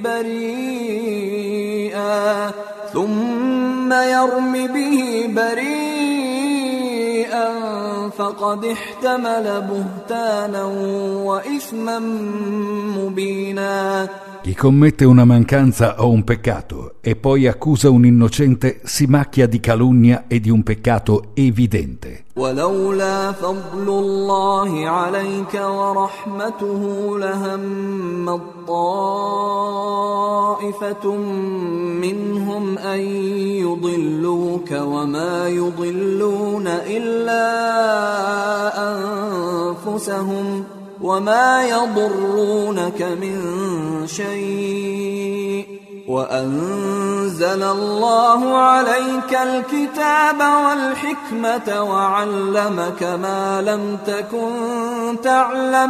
بَرِيئًا ثُمَّ يَرْمِ بِهِ بَرِيئًا فَقَدِ احْتَمَلَ بُهْتَانًا وَإِثْمًا مُبِينًا. Chi commette una mancanza o un peccato e poi accusa un innocente si macchia di calunnia e di un peccato evidente. ولولا فضل الله عليك ورحمته لهم طائفة منهم أن يضلوك وما يضلون إلا أنفسهم وما يضرونك من شيء وأنزل الله عليك الكتاب والحكمة وعلمك ما لم تكن تعلم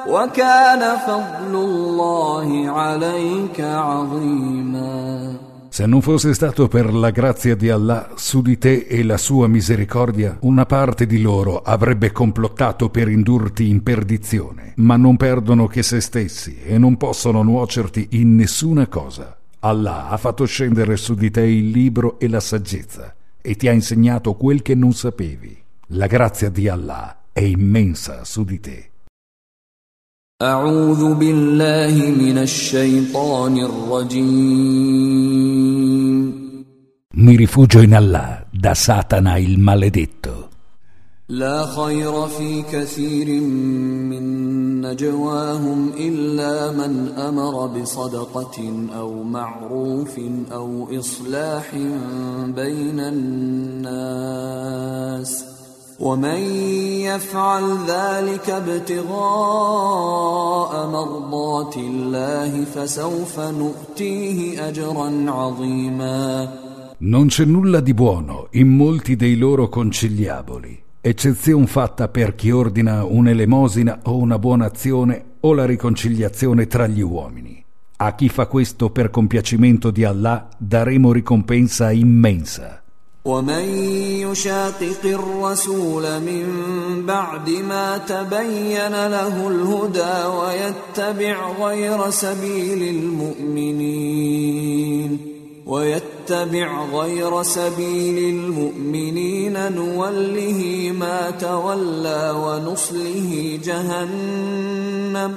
وكان فضل الله عليك عظيما. Se non fosse stato per la grazia di Allah su di te e la sua misericordia, una parte di loro avrebbe complottato per indurti in perdizione, ma non perdono che se stessi e non possono nuocerti in nessuna cosa. Allah ha fatto scendere su di te il libro e la saggezza e ti ha insegnato quel che non sapevi. La grazia di Allah è immensa su di te. أعوذ بالله من الشيطان الرجيم. Mi rifugio in Allah da Satana il maledetto. لا خير في كثير من نجواهم إلا من أمر بصدقة أو معروف أو إصلاح بين الناس ومن يفعل ذلك ابتغاء مرضات الله فسوف نؤتيه أجرا عظيما. Non c'è nulla di buono in molti dei loro conciliaboli, eccezion fatta per chi ordina un'elemosina o una buona azione o la riconciliazione tra gli uomini. A chi fa questo per compiacimento di Allah daremo ricompensa immensa. ومن يشاقق الرسول من بعد ما تبين له الهدى ويتبع غير سبيل المؤمنين ويتبع غير سبيل المؤمنين نوله ما تولى ونصله جهنم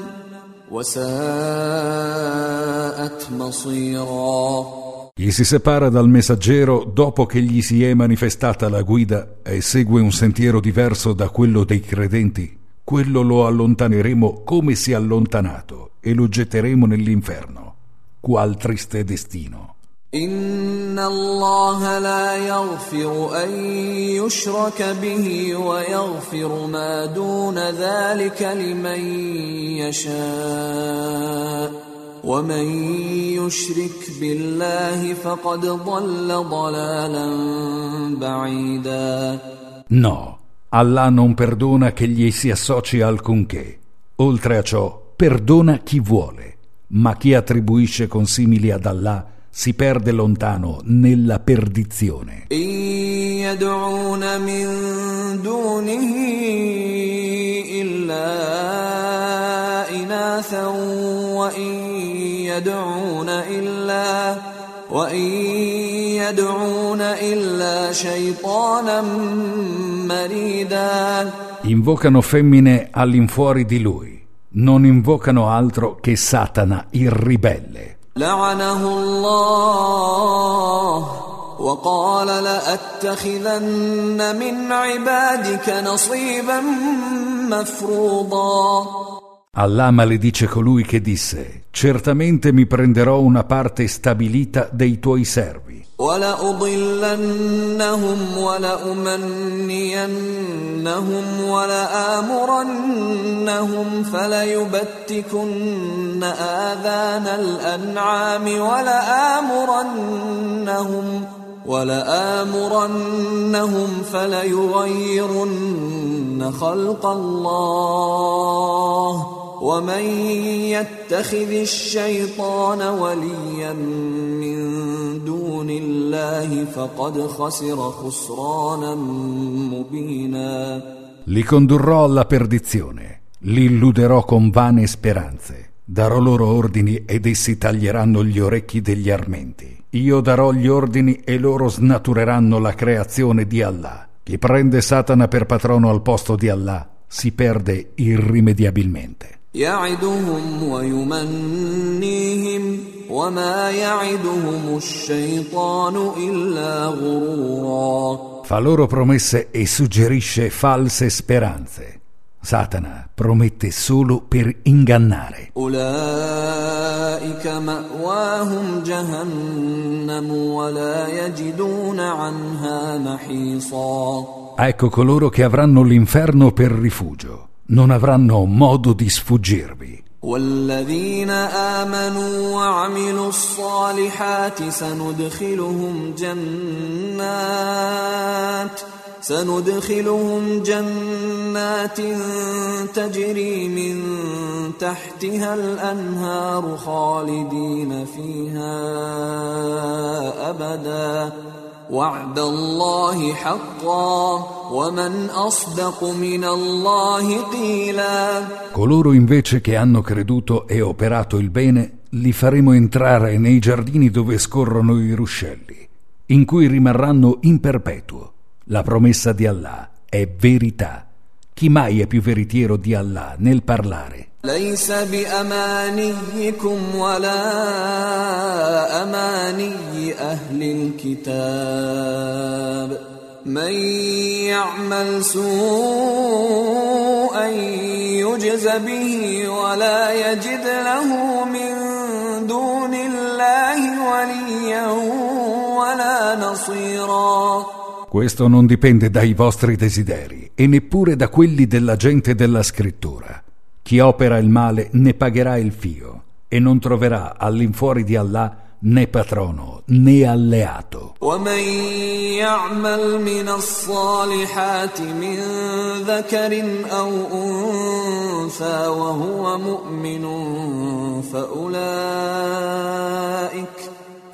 وساءت مصيرا. Chi si separa dal messaggero dopo che gli si è manifestata la guida e segue un sentiero diverso da quello dei credenti, quello lo allontaneremo come si è allontanato e lo getteremo nell'inferno. Qual triste destino! إن الله لا يغفر أن يشرك به ويغفر ما دون ذلك لمن يشاء ومن يشرك بالله فقد ضل ضلالا بعيدا. No, Allah non perdona che gli si associ alcunché. Oltre a ciò, perdona chi vuole, ma chi attribuisce consimili ad Allah si perde lontano nella perdizione. إن يدعون من دونه إلا إناثا وإن يدعون إلا وإن يدعون إلا شيطانا مريدا. Invocano femmine all'infuori di lui, non invocano altro che Satana il ribelle. لعنه الله وقال لأتخذن من عبادك نصيبا مفروضا. Allah maledice colui che disse: certamente mi prenderò una parte stabilita dei tuoi servi. وَلَأُضِلَّنَّهُمْ وَلَأُمَنِّيَنَّهُمْ وَلَآمُرَنَّهُمْ فَلَيُبَتِّكُنَّ آذَانَ الْأَنْعَامِ وَلَآمُرَنَّهُمْ وَلَآمُرَنَّهُمْ فَلَيُغَيِّرُنَّ خَلْقَ اللَّهِ وَمَن يَتَّخِذِ الشَّيْطَانَ وَلِيًّا مِّن دُونِ اللَّهِ فَقَدْ خَسِرَ خُسْرَانًا مُّبِينًا. Li condurrò alla perdizione, li illuderò con vane speranze, darò loro ordini ed essi taglieranno gli orecchi degli armenti. Io darò gli ordini e loro snatureranno la creazione di Allah. Chi prende Satana per patrono al posto di Allah si perde irrimediabilmente. يعدهم ويمنيهم وما يعدهم الشيطان إلا غرورا. Fa loro promesse e suggerisce false speranze. Satana promette solo per ingannare. أولئك مأواهم جهنم ولا يجدون عنها محيصا. Ecco coloro che avranno l'inferno per rifugio. Non avranno modo di sfuggirvi. والذين آمنوا وعملوا الصالحات سندخلهم جنات سندخلهم جنات تجري من تحتها الأنهار خالدين فيها أبدا وعد الله حقا ومن أصدق من الله قيلا. Coloro invece che hanno creduto e operato il bene li faremo entrare nei giardini dove scorrono i ruscelli, in cui rimarranno in perpetuo. La promessa di Allah è verità. Chi mai è più veritiero di Allah nel parlare? ليس بأمانيكم ولا أماني أهل الكتاب من يعمل سوءا يجز به ولا يجد له من دون الله وليا ولا نصيرا. Questo non dipende dai vostri desideri e neppure da quelli della gente della scrittura. Chi opera il male ne pagherà il fio e non troverà all'infuori di Allah né patrono né alleato. ومن يعمل من الصالحات من ذكر أو أنثى وهو مؤمن فأولئك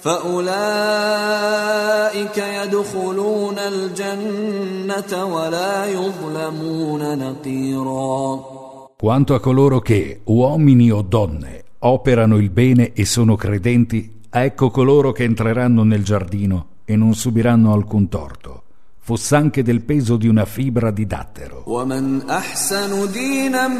فأولئك يدخلون الجنة ولا يظلمون نقيرا. Quanto a coloro che, uomini o donne, operano il bene e sono credenti, ecco coloro che entreranno nel giardino e non subiranno alcun torto, foss'anche del peso di una fibra di dattero. ومن أحسن دينا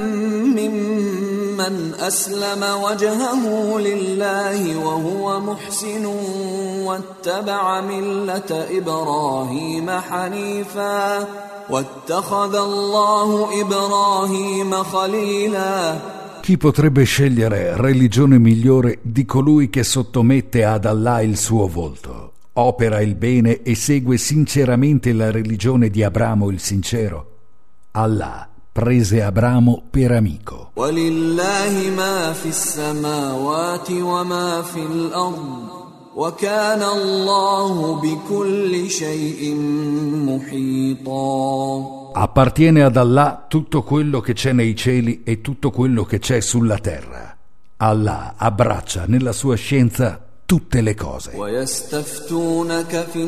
ممن أسلم وجهه لله وهو محسن واتبع ملة إبراهيم حنيفا واتخذ الله إبراهيم خليلا. Chi potrebbe scegliere religione migliore di colui che sottomette ad Allah il suo volto, opera il bene e segue sinceramente la religione di Abramo il sincero? Allah prese Abramo per amico. وَلِلَّهِ مَا فِي السَّمَاوَاتِ وَمَا فِي الْأَرْضِ وَكَانَ اللَّهُ بِكُلِّ شَيْءٍ مُحِيطًا. Appartiene ad Allah tutto quello che c'è nei cieli e tutto quello che c'è sulla terra. Allah abbraccia nella sua scienza tutte le cose. وَيَسْتَفْتُونَكَ فِي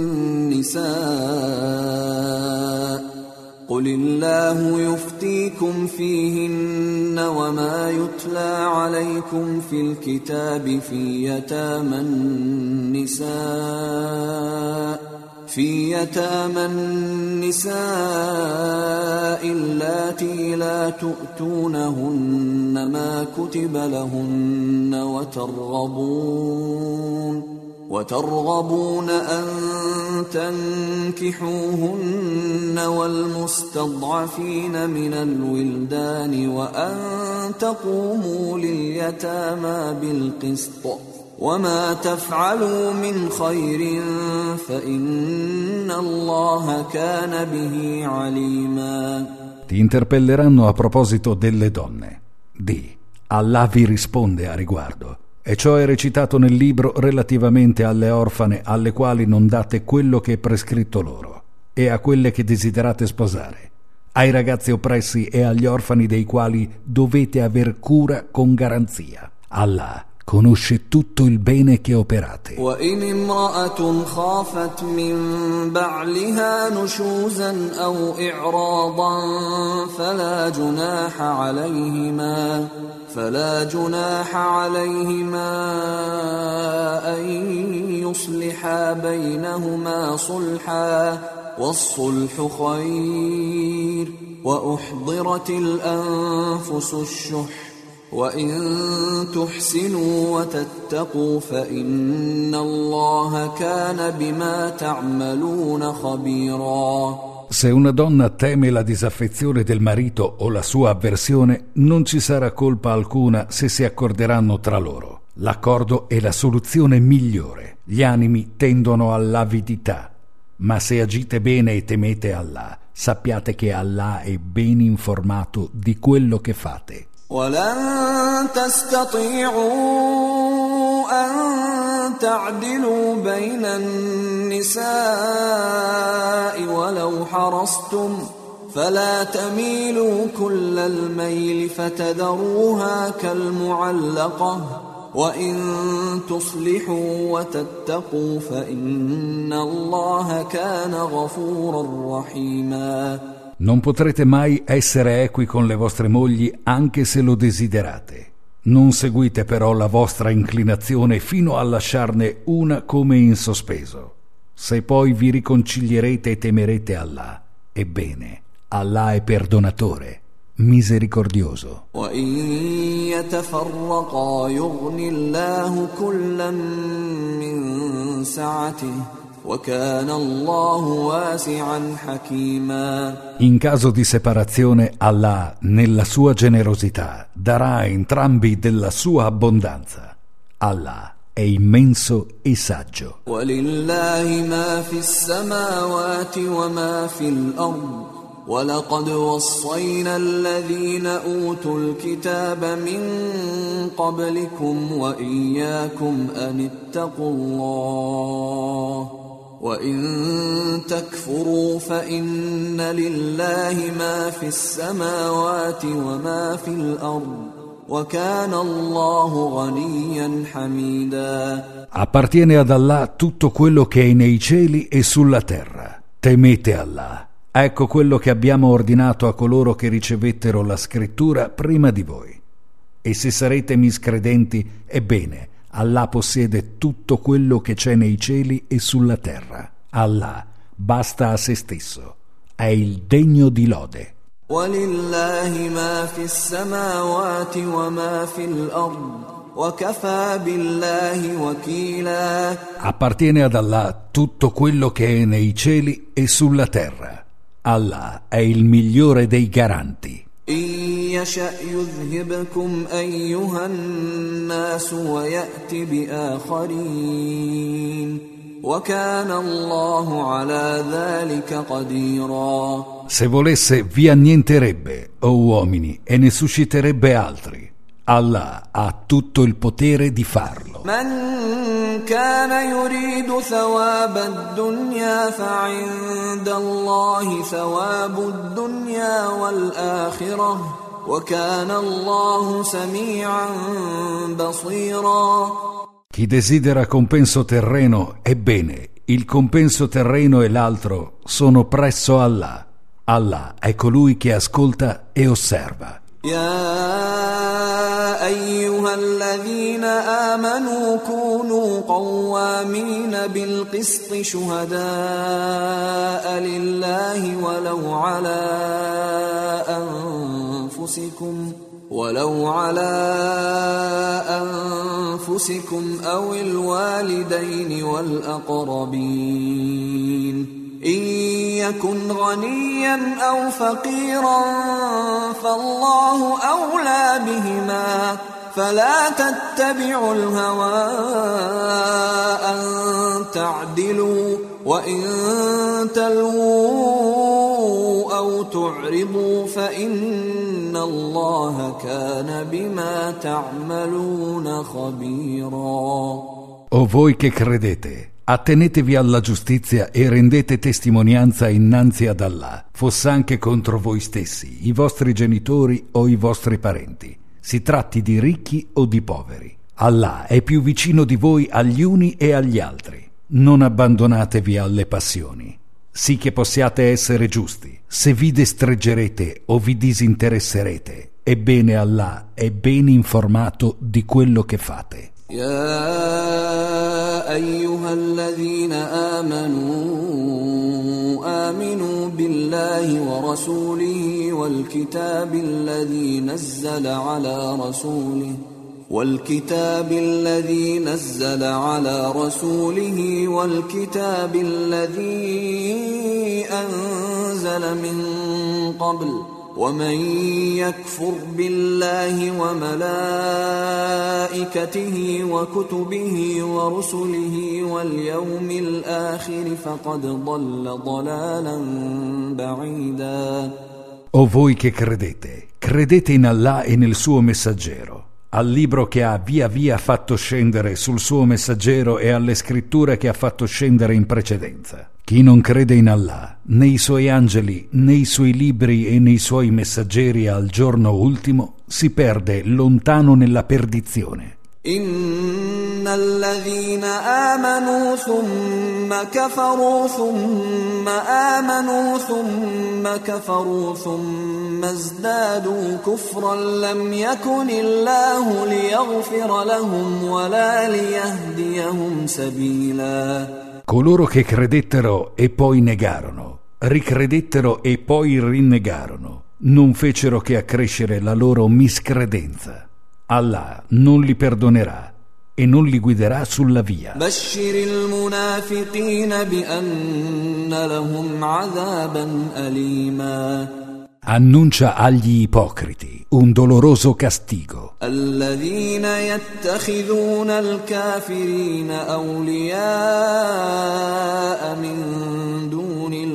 النِّسَاءِ قُلِ اللَّهُ يُفْتِيكُمْ فِيهِنَّ وَمَا يُتْلَى عَلَيْكُمْ فِي الْكِتَابِ فِي يَتَامَى النِّسَاءِ في يتامى النساء اللاتي لا تؤتونهن ما كتب لهن وترغبون وترغبون أن تنكحوهن والمستضعفين من الولدان وأن تقوموا لليتامى بالقسط وما تفعلوا من خير فإن الله كان به عليما. Ti interpelleranno a proposito delle donne. Di, Allah vi risponde a riguardo. E ciò è recitato nel libro relativamente alle orfane alle quali non date quello che è prescritto loro, e a quelle che desiderate sposare, ai ragazzi oppressi e agli orfani dei quali dovete aver cura con garanzia. Allah conosce tutto il bene che operate. وَإِنِ امْرَأَةٌ خَافَتْ مِنْ بَعْلِهَا نُشُوزًا أَوْ إِعْرَاضًا فَلَا جُنَاحَ عَلَيْهِمَا فَلَا جُنَاحَ عَلَيْهِمَا أَنْ يُصْلِحَا بَيْنَهُمَا صُلْحًا وَالصُّلْحُ خَيْرٌ وَأُحْضِرَتِ الْأَنْفُسُ الشُّحَّ وَإِن تُحْسِنُوا وَتَتَّقُوا فَإِنَّ اللَّهَ كَانَ بِمَا تَعْمَلُونَ خَبِيرًا. Se una donna teme la disaffezione del marito o la sua avversione, non ci sarà colpa alcuna se si accorderanno tra loro. L'accordo è la soluzione migliore. Gli animi tendono all'avidità. Ma se agite bene e temete Allah, sappiate che Allah è ben informato di quello che fate. ولن تستطيعوا أن تعدلوا بين النساء ولو حرصتم فلا تميلوا كل الميل فتذروها كالمعلقة وإن تصلحوا وتتقوا فإن الله كان غفورا رحيما. Non potrete mai essere equi con le vostre mogli anche se lo desiderate. Non seguite però la vostra inclinazione fino a lasciarne una come in sospeso. Se poi vi riconcilierete e temerete Allah, ebbene, Allah è perdonatore, misericordioso. وَإِن يَتَفَرَّقَا يُغْنِ اللَّهُ كُلًّا مِّن سَعَتِهِ وَكَانَ اللَّهُ وَاسِعًا حَكِيمًا. In caso di separazione, Allah, nella sua generosità, darà a entrambi della sua abbondanza. Allah è immenso e saggio. وَلِلَّهِ مَا فِي السَّمَاوَاتِ وَمَا فِي الْأَرْضِ وَلَقَدْ وَصَّيْنَا الَّذِينَ أُوتُوا الْكِتَابَ مِنْ قَبْلِكُمْ وَإِيَّاكُمْ أَنِ اتَّقُوا اللَّهَ وَإِن تَكْفُرُوا فَإِنَّ لِلَّهِ مَا فِي السَّمَاوَاتِ وَمَا فِي الْأَرْضِ وَكَانَ اللَّهُ غَنِيًّا حَمِيدًا. Appartiene ad Allah tutto quello che è nei cieli e sulla terra. Temete Allah. Ecco quello che abbiamo ordinato a coloro che ricevettero la scrittura prima di voi. E se sarete miscredenti, ebbene, Allah possiede tutto quello che c'è nei cieli e sulla terra. Allah basta a se stesso. È il degno di lode. وَلِلَّهِ مَا فِي السَّمَاوَاتِ وَمَا فِي الْأَرْضِ وَكَفَى بِاللَّهِ وَكِيلًا. Appartiene ad Allah tutto quello che è nei cieli e sulla terra. Allah è il migliore dei garanti. إن يشأ يذهبكم أيها الناس ويأت بآخرين وكان الله على ذلك قديرا. Se volesse vi annienterebbe, o uomini, e ne susciterebbe altri. Allah ha tutto il potere di farlo. من كان يريد ثواب الدنيا فعند الله ثواب الدنيا والآخرة وكان الله سميعا بصيرا. Chi desidera compenso terreno, ebbene, il compenso terreno e l'altro sono presso Allah. Allah è colui che ascolta e osserva. يا أيها الذين آمنوا كونوا قوامين بالقسط شهداء لله ولو على أنفسكم ولو على أنفسكم أو الوالدين والأقربين إن يكن غنيا أو فقيرا فالله أولى بهما فلا تتبعوا الهوى أن تعدلوا وإن تلووا أو تعرضوا فإن الله كان بما تعملون خبيرا. O voi che credete, attenetevi alla giustizia e rendete testimonianza innanzi ad Allah, foss'anche contro voi stessi, i vostri genitori o i vostri parenti. Si tratti di ricchi o di poveri. Allah è più vicino di voi agli uni e agli altri. Non abbandonatevi alle passioni. Sì che possiate essere giusti. Se vi destreggerete o vi disinteresserete, ebbene Allah è ben informato di quello che fate. يا أيها الذين آمنوا آمنوا بالله ورسوله والكتاب الذي نزل على رسوله والكتاب الذي نزل على رسوله والكتاب الذي أنزل من قبل ومن يكفر بالله وملائكته وكتبه ورسله واليوم الآخر فقد ضل ضلالا بعيدا. O voi che credete, credete in Allah e nel suo messaggero, al libro che ha via via fatto scendere sul suo messaggero e alle scritture che ha fatto scendere in precedenza. Chi non crede in Allah, né i suoi angeli, né i suoi libri e nei suoi messaggeri al giorno ultimo, si perde lontano nella perdizione. Inna alladhina amanu thumma kafaru thumma amanu thumma kafaru thumma izdadu kufran lam yakun illahu liyaghfira lahum wa la liyahdiyahum sabila. Coloro che credettero e poi negarono, ricredettero e poi rinnegarono, non fecero che accrescere la loro miscredenza. Allah non li perdonerà e non li guiderà sulla via. Bashshiril munafiqina bi anna lahum 'adaban alima. Annuncia agli ipocriti un doloroso castigo. Alladhina yattakhidhuna al-kafirina awliya'a min dunil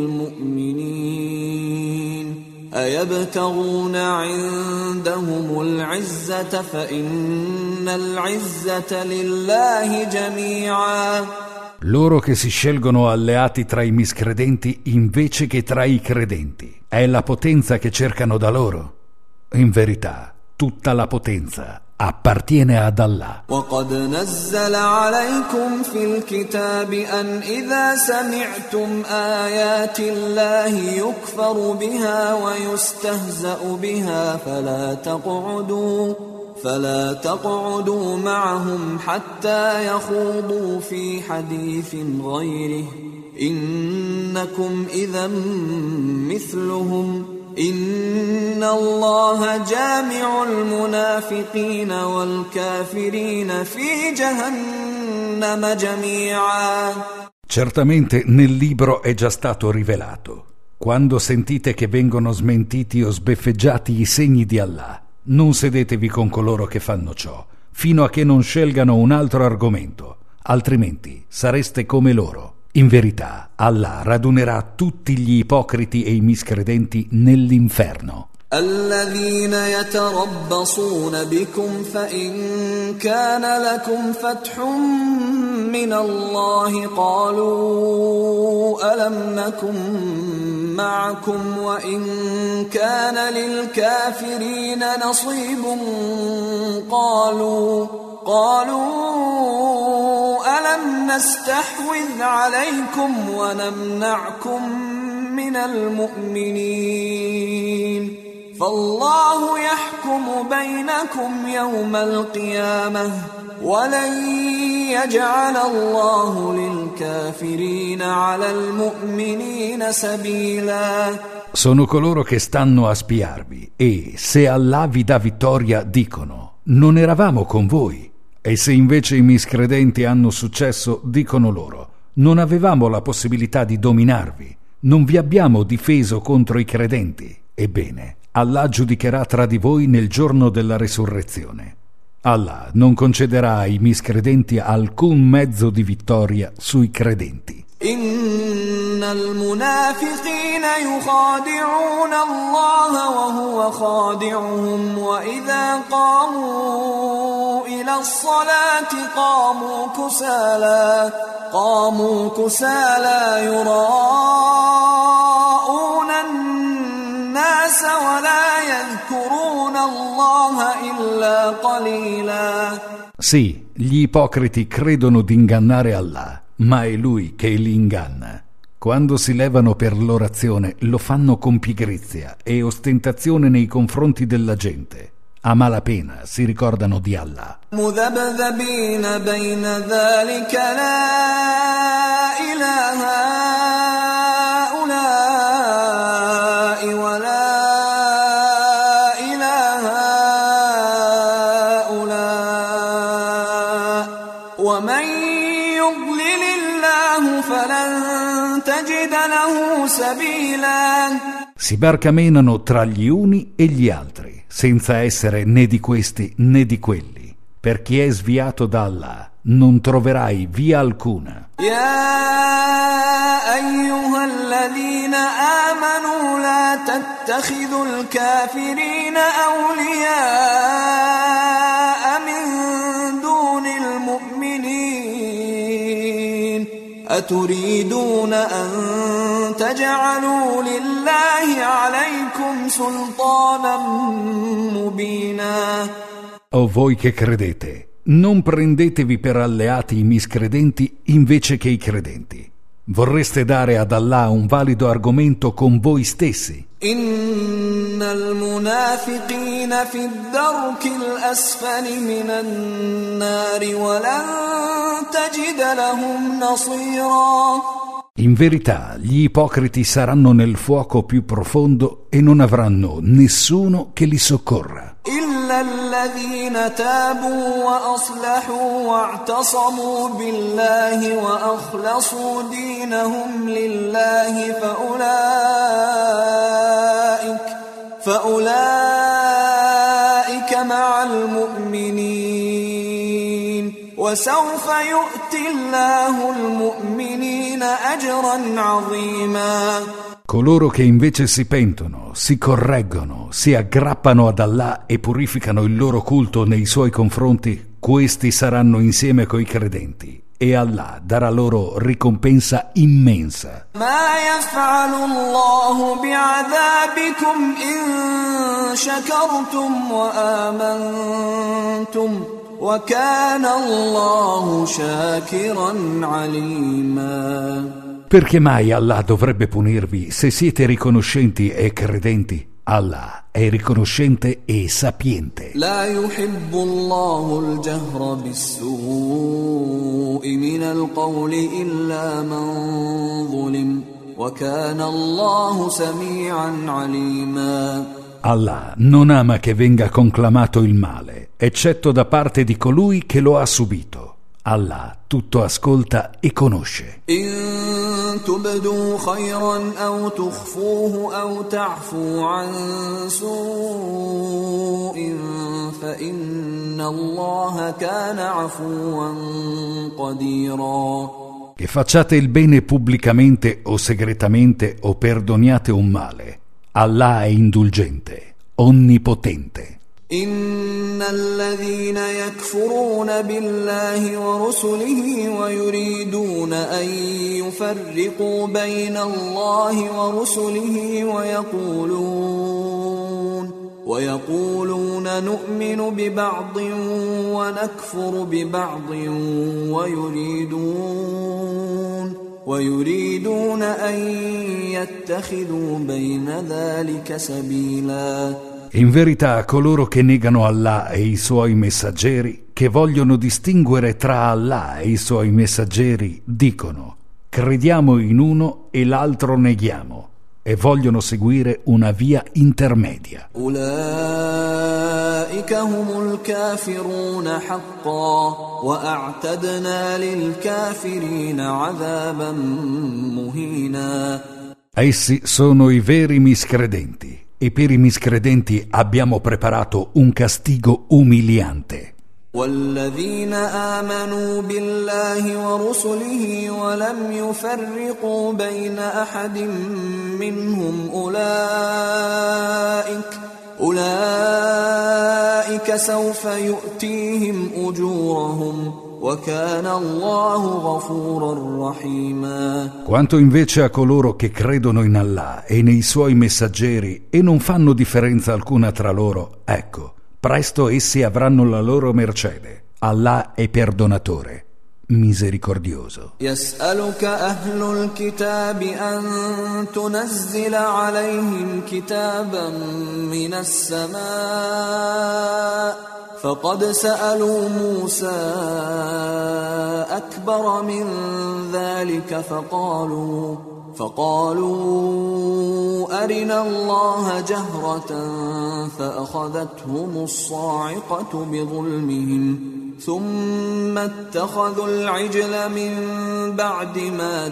mu'minin ayabtaghuna 'indahumul 'izzata fa innal 'izzata lillahi jami'a. Loro che si scelgono alleati tra i miscredenti invece che tra i credenti. È la potenza che cercano da loro. In verità, tutta la potenza appartiene ad Allah. وَقَدْ نَزَّلَ عَلَيْكُمْ فِي الْكِتَابِ أَنْ إِذَا سَمِعْتُمْ آيَاتِ اللَّهِ يُكْفَرُ بِهَا وَيُسْتَهْزَأُ بِهَا فَلَا تَقْعُدُوا فلا تقعدوا معهم حتى يخوضوا في حديث غيره إنكم إذا مثلهم إن الله جامع المنافقين والكافرين في جهنم جميعا. Certamente nel libro è già stato rivelato. Quando sentite che vengono smentiti o sbeffeggiati i segni di Allah, non sedetevi con coloro che fanno ciò, fino a che non scelgano un altro argomento, altrimenti sareste come loro. In verità, Allah radunerà tutti gli ipocriti e i miscredenti nell'inferno. الذين يتربصون بكم فإن كان لكم فتح من الله قالوا ألم نكن معكم وإن كان للكافرين نصيب قالوا قالوا ألم نستحوذ عليكم ونمنعكم من المؤمنين فالله يحكم بينكم يوم القيامة ولن يجعل الله للكافرين على المؤمنين سبيلا. Sono coloro che stanno a spiarvi e, se Allah vi dà vittoria, dicono: non eravamo con voi. E se invece i miscredenti hanno successo, dicono loro: non avevamo la possibilità di dominarvi, non vi abbiamo difeso contro i credenti. Ebbene, Allah giudicherà tra di voi nel giorno della resurrezione. Allah non concederà ai miscredenti alcun mezzo di vittoria sui credenti. Innal munafiqina yukhadi'una Allah wa huwa khadi'uhum wa idha qamu ila as-salati qamu kusala qamu kusala yura'una الناس ولا يذكرون الله إلا قليلا. Sì, gli ipocriti credono di ingannare Allah, ma è Lui che li inganna. Quando si levano per l'orazione lo fanno con pigrizia e ostentazione nei confronti della gente. A malapena si ricordano di Allah. مذبذبين بين ذلك لا إله Si barcamenano tra gli uni e gli altri, senza essere né di questi né di quelli. Per chi è sviato da Allah, non troverai via alcuna. يا أيها الذين آمنوا لا تتخذوا الكافرين أولياء من دون المؤمنين أتريدون أن تجعلوا لله عليكم سلطانا مبينا. O voi che credete, non prendetevi per alleati i miscredenti invece che i credenti. Vorreste dare ad Allah un valido argomento con voi stessi. إن المنافقين في الدرك الأسفل من النار ولن تجد لهم نصيرا. In verità, gli ipocriti saranno nel fuoco più profondo e non avranno nessuno che li soccorra. إلا الذين تابوا وأصلحوا واعتصموا بالله وأخلصوا دينهم لله فأولئك فأولئك مع المؤمنين وسوف يؤتي الله المؤمنين أجرا عظيما. Coloro che invece si pentono, si correggono, si aggrappano ad Allah e purificano il loro culto nei suoi confronti, questi saranno insieme coi credenti e Allah darà loro ricompensa immensa. ما يفعل الله بعذابكم إن شكرتم وآمنتم وكان الله شاكرا عليما. Perché mai Allah dovrebbe punirvi se siete riconoscenti e credenti? Allah è riconoscente e sapiente. لا يحب الله الجهر بالسوء من القول إلا من ظلم وكان الله سميعا عليما. Allah non ama che venga conclamato il male, eccetto da parte di colui che lo ha subito. Allah tutto ascolta e conosce. إن تبدوا خيرا أو تخفوه أو تعفو عن سوء فإن الله كان عفوا قديرا. Che facciate il bene pubblicamente o segretamente o perdoniate un male, Allah è indulgente, onnipotente. إن الذين يكفرون بالله ورسله ويريدون أن يفرقوا بين الله ورسله ويقولون ويقولون نؤمن ببعض ونكفر ببعض ويريدون ويريدون أن يتخذوا بين ذلك سبيلا. In verità, coloro che negano Allah e i suoi messaggeri, che vogliono distinguere tra Allah e i suoi messaggeri, dicono: crediamo in uno e l'altro neghiamo, e vogliono seguire una via intermedia. أولئك هم الكافرون حقا وأعتدنا للكافرين عذابا مهينا. Essi sono i veri miscredenti. E per i miscredenti abbiamo preparato un castigo umiliante. والذين آمنوا بالله ورسله ولم يفرقوا بين أحد منهم أولئك أولئك سوف يؤتيهم أجورهم وكان الله غفورا رحيما. Quanto invece a coloro che credono in Allah e nei suoi messaggeri e non fanno differenza alcuna tra loro, ecco, presto essi avranno la loro mercede. Allah è perdonatore, misericordioso. يسألك أهل الكتاب أن تنزل عليهم كتابا من السماء فقد سألوا موسى أكبر من ذلك فقالوا فقالوا أرنا الله جهرة فأخذتهم الصاعقة بظلمهم ثم اتخذوا العجل من بعد ما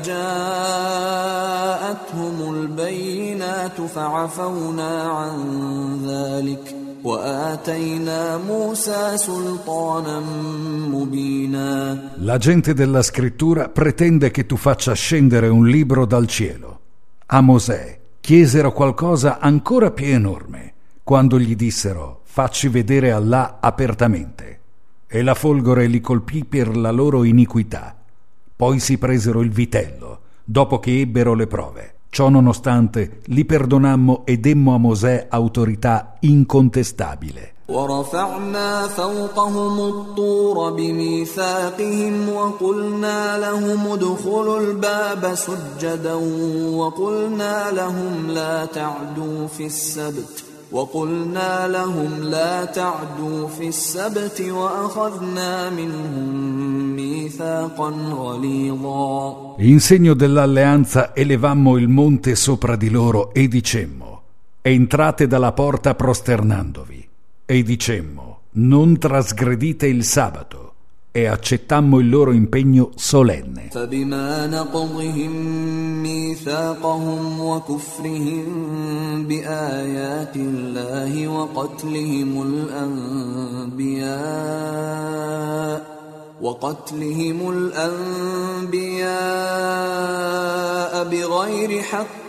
جاءتهم البينات فعفونا عن ذلك وآتينا موسى سلطانا مبينا. La gente della scrittura pretende che tu faccia scendere un libro dal cielo. A Mosè chiesero qualcosa ancora più enorme, quando gli dissero: facci vedere Allah apertamente. E la folgore li colpì per la loro iniquità. Poi si presero il vitello, dopo che ebbero le prove. Ciò nonostante, li perdonammo e demmo a Mosè autorità incontestabile. ورفعنا فوقهم الطور بميثاقهم وقلنا لهم ادخلوا الباب سجدا وقلنا لهم لا تعدوا في السبت وقلنا لهم لا تعدوا في السبت وأخذنا منهم ميثاقا غليظا. In segno dell'alleanza elevammo il monte sopra di loro e dicemmo: entrate dalla porta prosternandovi. E dicemmo: non trasgredite il sabato. E accettammo il loro impegno solenne. فبما نقضهم ميثاقهم وكفرهم بآيات الله وقتلهم الأنبياء وقتلهم الأنبياء بغير حق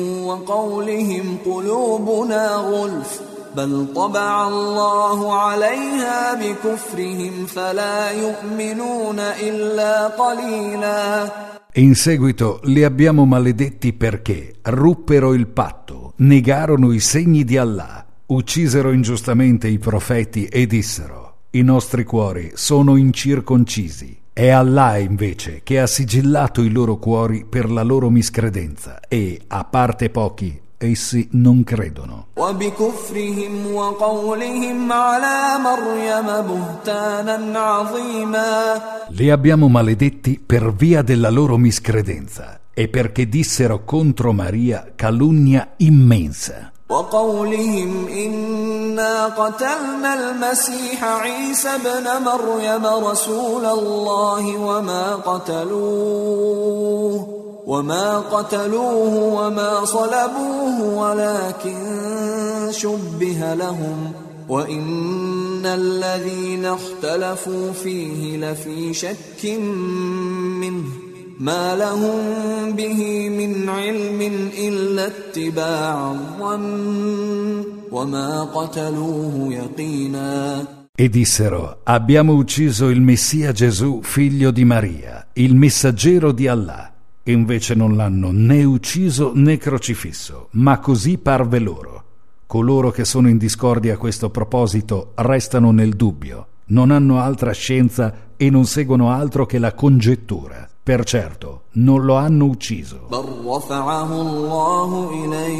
وقولهم قلوبنا غلف بل طبع الله عليها بكفرهم فلا يؤمنون إلا قليلا. In seguito li abbiamo maledetti perché ruppero il patto, negarono i segni di Allah, uccisero ingiustamente i profeti e dissero: i nostri cuori sono incirconcisi. È Allah invece che ha sigillato i loro cuori per la loro miscredenza e, a parte pochi, essi non credono. وبكفرهم وقولهم على مريم بهتانا عظيما. Li abbiamo maledetti per via della loro miscredenza e perché dissero contro Maria calunnia immensa. وقولهم إنا قتلنا المسيح عيسى ابن مريم رسول الله وما قتلوه وما قتلوه وما صلبوه ولكن شبه لهم وإن الذين اختلفوا فيه لفي شك منه ما لهم به من علم إلا اتباع الظن وما قتلوه يقينا. E dissero: abbiamo ucciso il Messia Gesù, figlio di Maria, il messaggero di Allah. Invece non l'hanno né ucciso né crocifisso, ma così parve loro. Coloro che sono in discordia a questo proposito restano nel dubbio, non hanno altra scienza e non seguono altro che la congettura. Per certo, non lo hanno ucciso. بل رفعه الله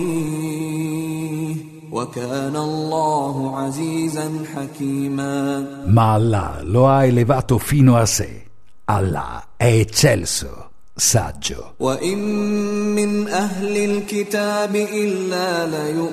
إليه وكان الله عزيزا حكيما. Ma Allah lo ha elevato fino a sé. Allah è eccelso, saggio. وإن من أهل الكتاب إلا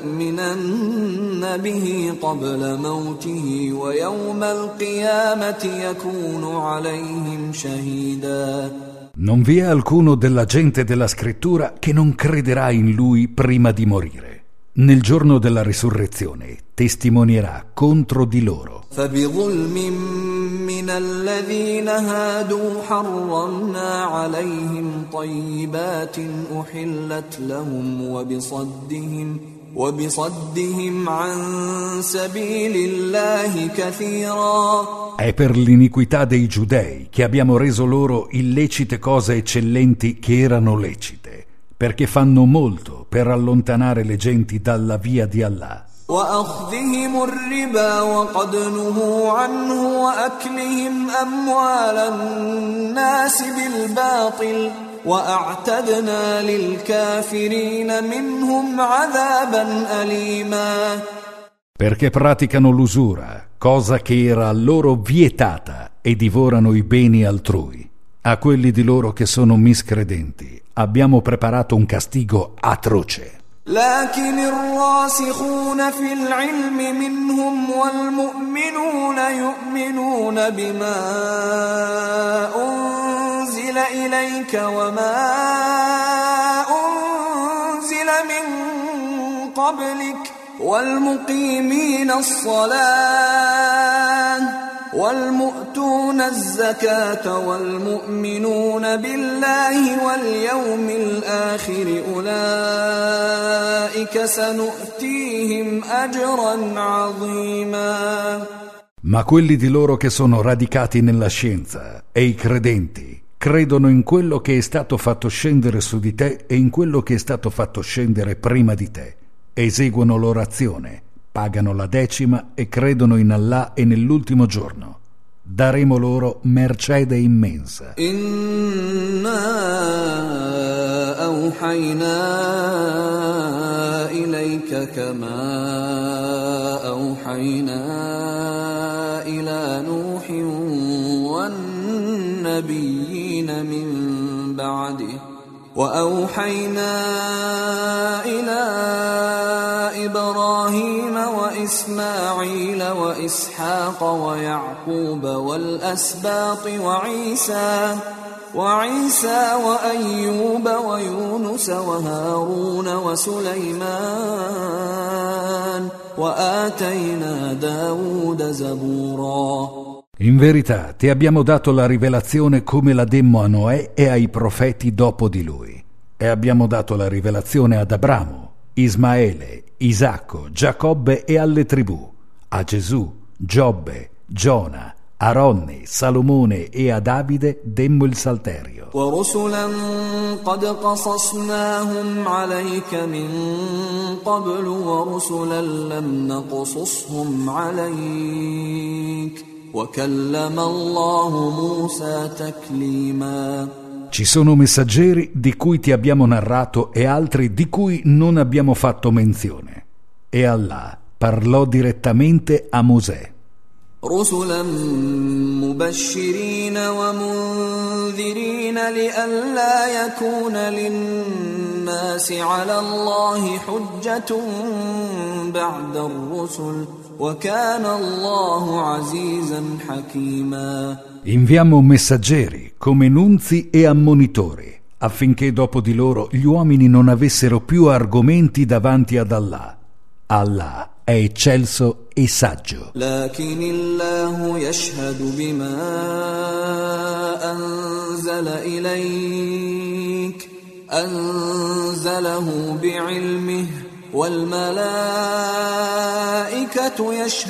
ليؤمنن به قبل موته ويوم القيامة يكون عليهم شهيدا. Non vi è alcuno della gente della scrittura che non crederà in lui prima di morire. Nel giorno della risurrezione testimonierà contro di loro. فبظلم من الذين هادوا حرمنا عليهم طيبات أحلت لهم وبصدهم وبصدهم عن سبيل الله كثيرا. È per l'iniquità dei giudei che abbiamo reso loro illecite cose eccellenti che erano lecite, perché fanno molto per allontanare le genti dalla via di Allah. وأخذهم الربا وقد نهوا عنه وأكلهم أموال الناس بالباطل وأعتدنا للكافرين منهم عذابا أليما. Perché praticano l'usura, cosa che era loro vietata, e divorano i beni altrui. A quelli di loro che sono miscredenti abbiamo preparato un castigo atroce. لكن الراسخون في العلم منهم والمؤمنون يؤمنون بما أنزل إليك وما أنزل من قبلك والمقيمين الصلاة والمؤتون الزكاة والمؤمنون بالله واليوم الآخر أولئك سنؤتيهم أجرا عظيما. Ma quelli di loro che sono radicati nella scienza e i credenti credono in quello che è stato fatto scendere su di te e in quello che è stato fatto scendere prima di te, eseguono l'orazione, pagano la decima e credono in Allah e nell'ultimo giorno. Daremo loro mercede immensa. Inna awhayna ilayka kama awhayna ila Nuhin wan nabiyyin min ba'dihi wa awhayna ila Ibrahim wa Ismail wa Ishaq wa Ya'qub wal asbat wa Isa وعيسى وأيوب ويونس وهارون وسليمان وآتينا داود زبورا. In verità ti abbiamo dato la rivelazione come la demmo a Noè e ai profeti dopo di lui, e abbiamo dato la rivelazione ad Abramo, Ismaele, Isacco, Giacobbe e alle tribù, a Gesù, Giobbe, Giona, Aronne, Salomone e a Davide demmo il salterio. ورسلا قد قصصناهم عليك من قبل ورسلا لم نقصصهم عليك وكلم الله موسى تكليما. Ci sono messaggeri di cui ti abbiamo narrato e altri di cui non abbiamo fatto menzione. E Allah parlò direttamente a Mosè. رسلا مبشرين ومنذرين لئلا يكون للناس على الله حجة بعد الرسل وكان الله عزيزا حكيما. Inviamo messaggeri come nunzi e ammonitori affinché dopo di loro gli uomini non avessero più argomenti davanti ad Allah. Allah è eccelso e saggio. لكن الله يشهد بما أنزل إليك أنزله بعلمه والملائكة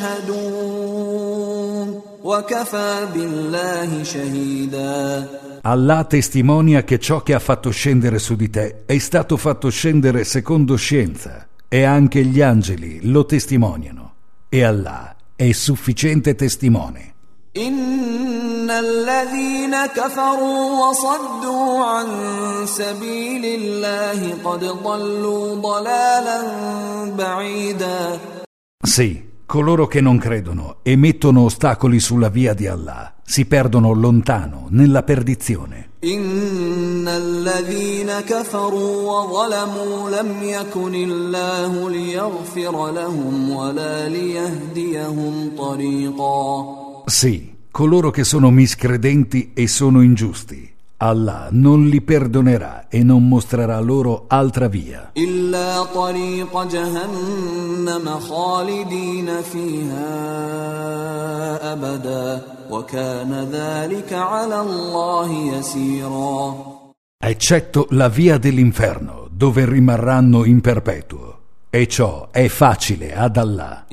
يشهدون وكفى بالله شهيدا. Allah testimonia che ciò che ha fatto scendere su di te è stato fatto scendere secondo scienza. E anche gli angeli lo testimoniano, e Allah è sufficiente testimone. Inna alladhina kafaru wa saddu an sabilillahi qad dallu dalalan ba'ida. Sì, coloro che non credono e mettono ostacoli sulla via di Allah si perdono lontano nella perdizione. إن الذين كفروا وظلموا لم يكن الله ليغفر لهم ولا ليهديهم طريقا. Sì, coloro che sono miscredenti e sono ingiusti, Allah non li perdonerà e non mostrerà loro altra via. إلا طريق جهنم خالدين فيها أبدا وكان ذلك على الله يسيرا. Eccetto la via dell'inferno, dove rimarranno in perpetuo, e ciò è facile ad Allah.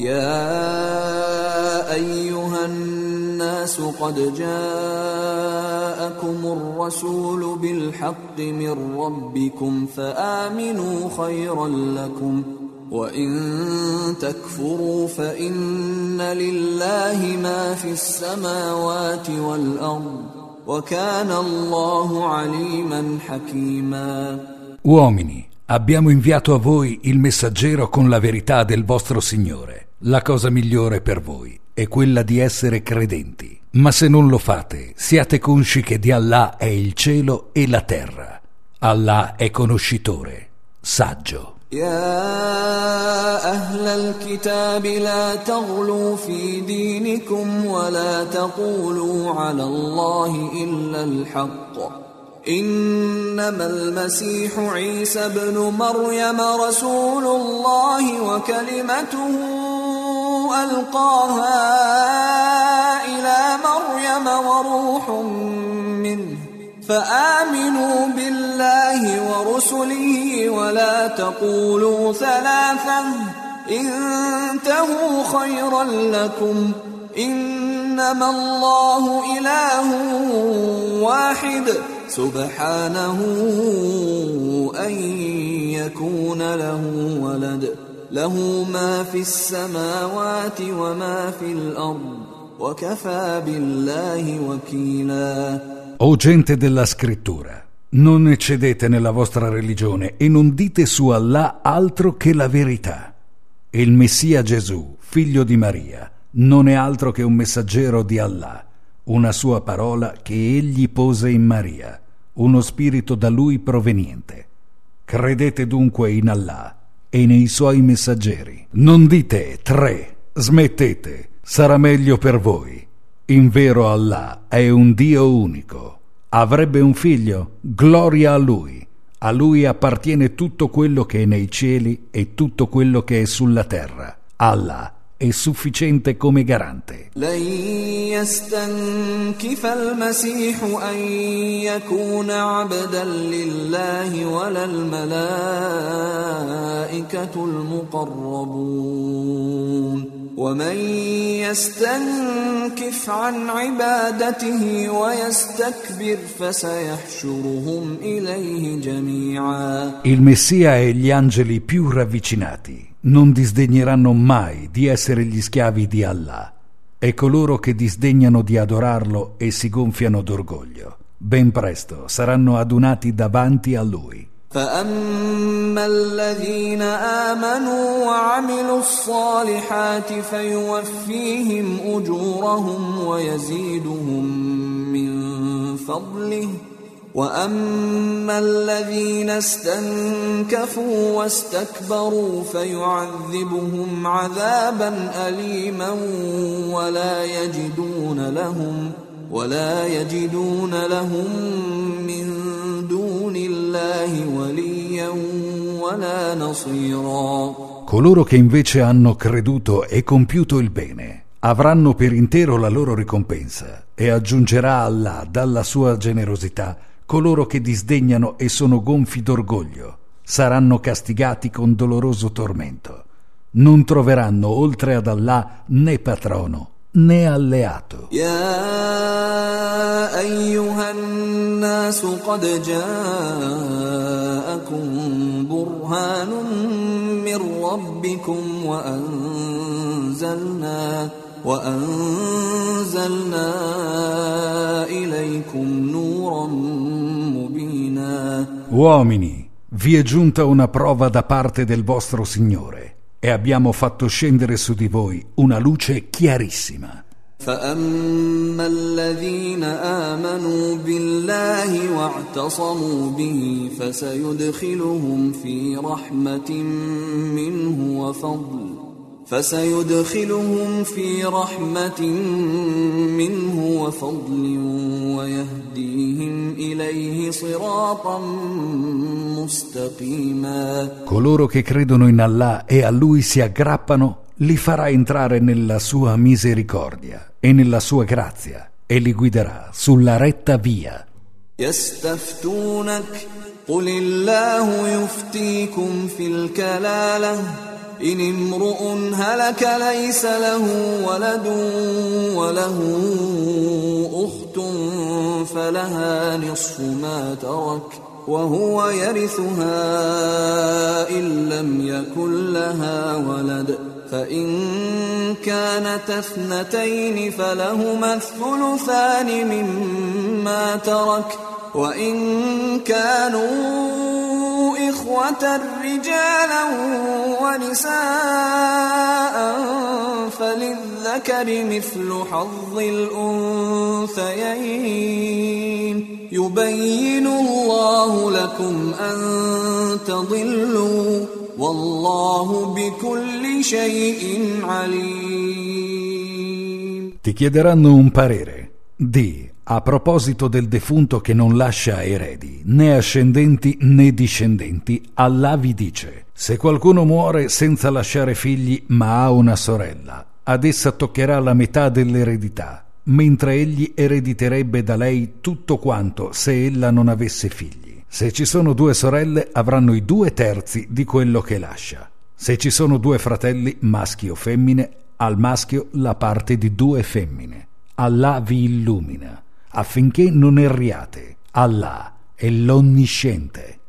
يا أيها الناس قد جاءكم الرسول بالحق من ربكم فآمنوا خيرا لكم وإن تكفروا فإن لله ما في السماوات والأرض وكان الله عليما حكيما. Uomini, abbiamo inviato a voi il messaggero con la verità del vostro Signore. La cosa migliore per voi è quella di essere credenti. Ma se non lo fate, siate consci che di Allah è il cielo e la terra. Allah è conoscitore, saggio. يا أهل الكتاب لا تغلوا في دينكم ولا تقولوا على الله إلا الحق إنما المسيح عيسى ابن مريم رسول الله وكلمته ألقاها إلى مريم وروح منه فآمنوا بالله ورسله ولا تقولوا ثلاثة انتهوا خيرا لكم إنما الله إله واحد سبحانه أن يكون له ولد له ما في السماوات وما في الأرض وكفى بالله وكيلا. O gente della scrittura, non eccedete nella vostra religione e non dite su Allah altro che la verità. Il Messia Gesù, figlio di Maria, non è altro che un messaggero di Allah, una sua parola che egli pose in Maria, uno spirito da lui proveniente. Credete dunque in Allah e nei suoi messaggeri. Non dite tre, smettete, sarà meglio per voi. In vero Allah è un Dio unico. Avrebbe un figlio? Gloria a Lui. A Lui appartiene tutto quello che è nei cieli e tutto quello che è sulla terra. Allah è sufficiente come garante. لن يستنكف المسيح أن يكون عبدا لله ولا الملائكة المقربون ومن يستنكف عن عبادته ويستكبر فسيحشرهم إليه جميعا. Il Messia e gli angeli più ravvicinati non disdegneranno mai di essere gli schiavi di Allah, e coloro che disdegnano di adorarlo e si gonfiano d'orgoglio ben presto saranno adunati davanti a Lui. فأما الذين آمنوا وعملوا الصالحات فيوفيهم أجورهم ويزيدهم من فضله وأما الذين استنكفوا واستكبروا فيعذبهم عذابا أليما ولا يجدون لهم ولا يجدون لهم من دون الله وليا ولا نصيرا. Coloro che invece hanno creduto e compiuto il bene avranno per intero la loro ricompensa, e aggiungerà Allah dalla sua generosità coloro che disdegnano e sono gonfi d'orgoglio. Saranno castigati con doloroso tormento. Non troveranno oltre ad Allah né patrono né alleato. يا أيها الناس قد جاءكم برهان من ربكم وأنزلنا وأنزلنا إليكم نورا مبينا. Uomini, vi è giunta una prova da parte del vostro Signore e abbiamo fatto scendere su di voi una luce chiarissima. فأما الذين آمنوا بالله واعتصموا به فسيدخلهم في رحمة منه وفضل فسيدخلهم في رحمة منه وفضل ويهديهم إليه صراطا مستقيما. Coloro che credono in Allah e a Lui si aggrappano li farà entrare nella sua misericordia e nella sua grazia e li guiderà sulla retta via. يستفتونك قل الله يفتيكم في الكلالة إن امرؤ هلك ليس له ولد وله أخت فلها نصف ما ترك وهو يرثها إن لم يكن لها ولد فإن كانت اثنتين فلهما الثلثان مما ترك وإن كانوا إخوة رجالا ونساء فللذكر مثل حظ الأنثيين يبين الله لكم أن تضلوا والله بكل شيء عليم. Ti chiederanno un parere. Di: A proposito del defunto che non lascia eredi, né ascendenti né discendenti, Allah vi dice: se qualcuno muore senza lasciare figli ma ha una sorella, ad essa toccherà la metà dell'eredità, mentre egli erediterebbe da lei tutto quanto se ella non avesse figli. Se ci sono due sorelle, avranno i due terzi di quello che lascia. Se ci sono due fratelli, maschi o femmine, al maschio la parte di due femmine. Allah vi illumina affinché non erriate. Allah è l'onnisciente.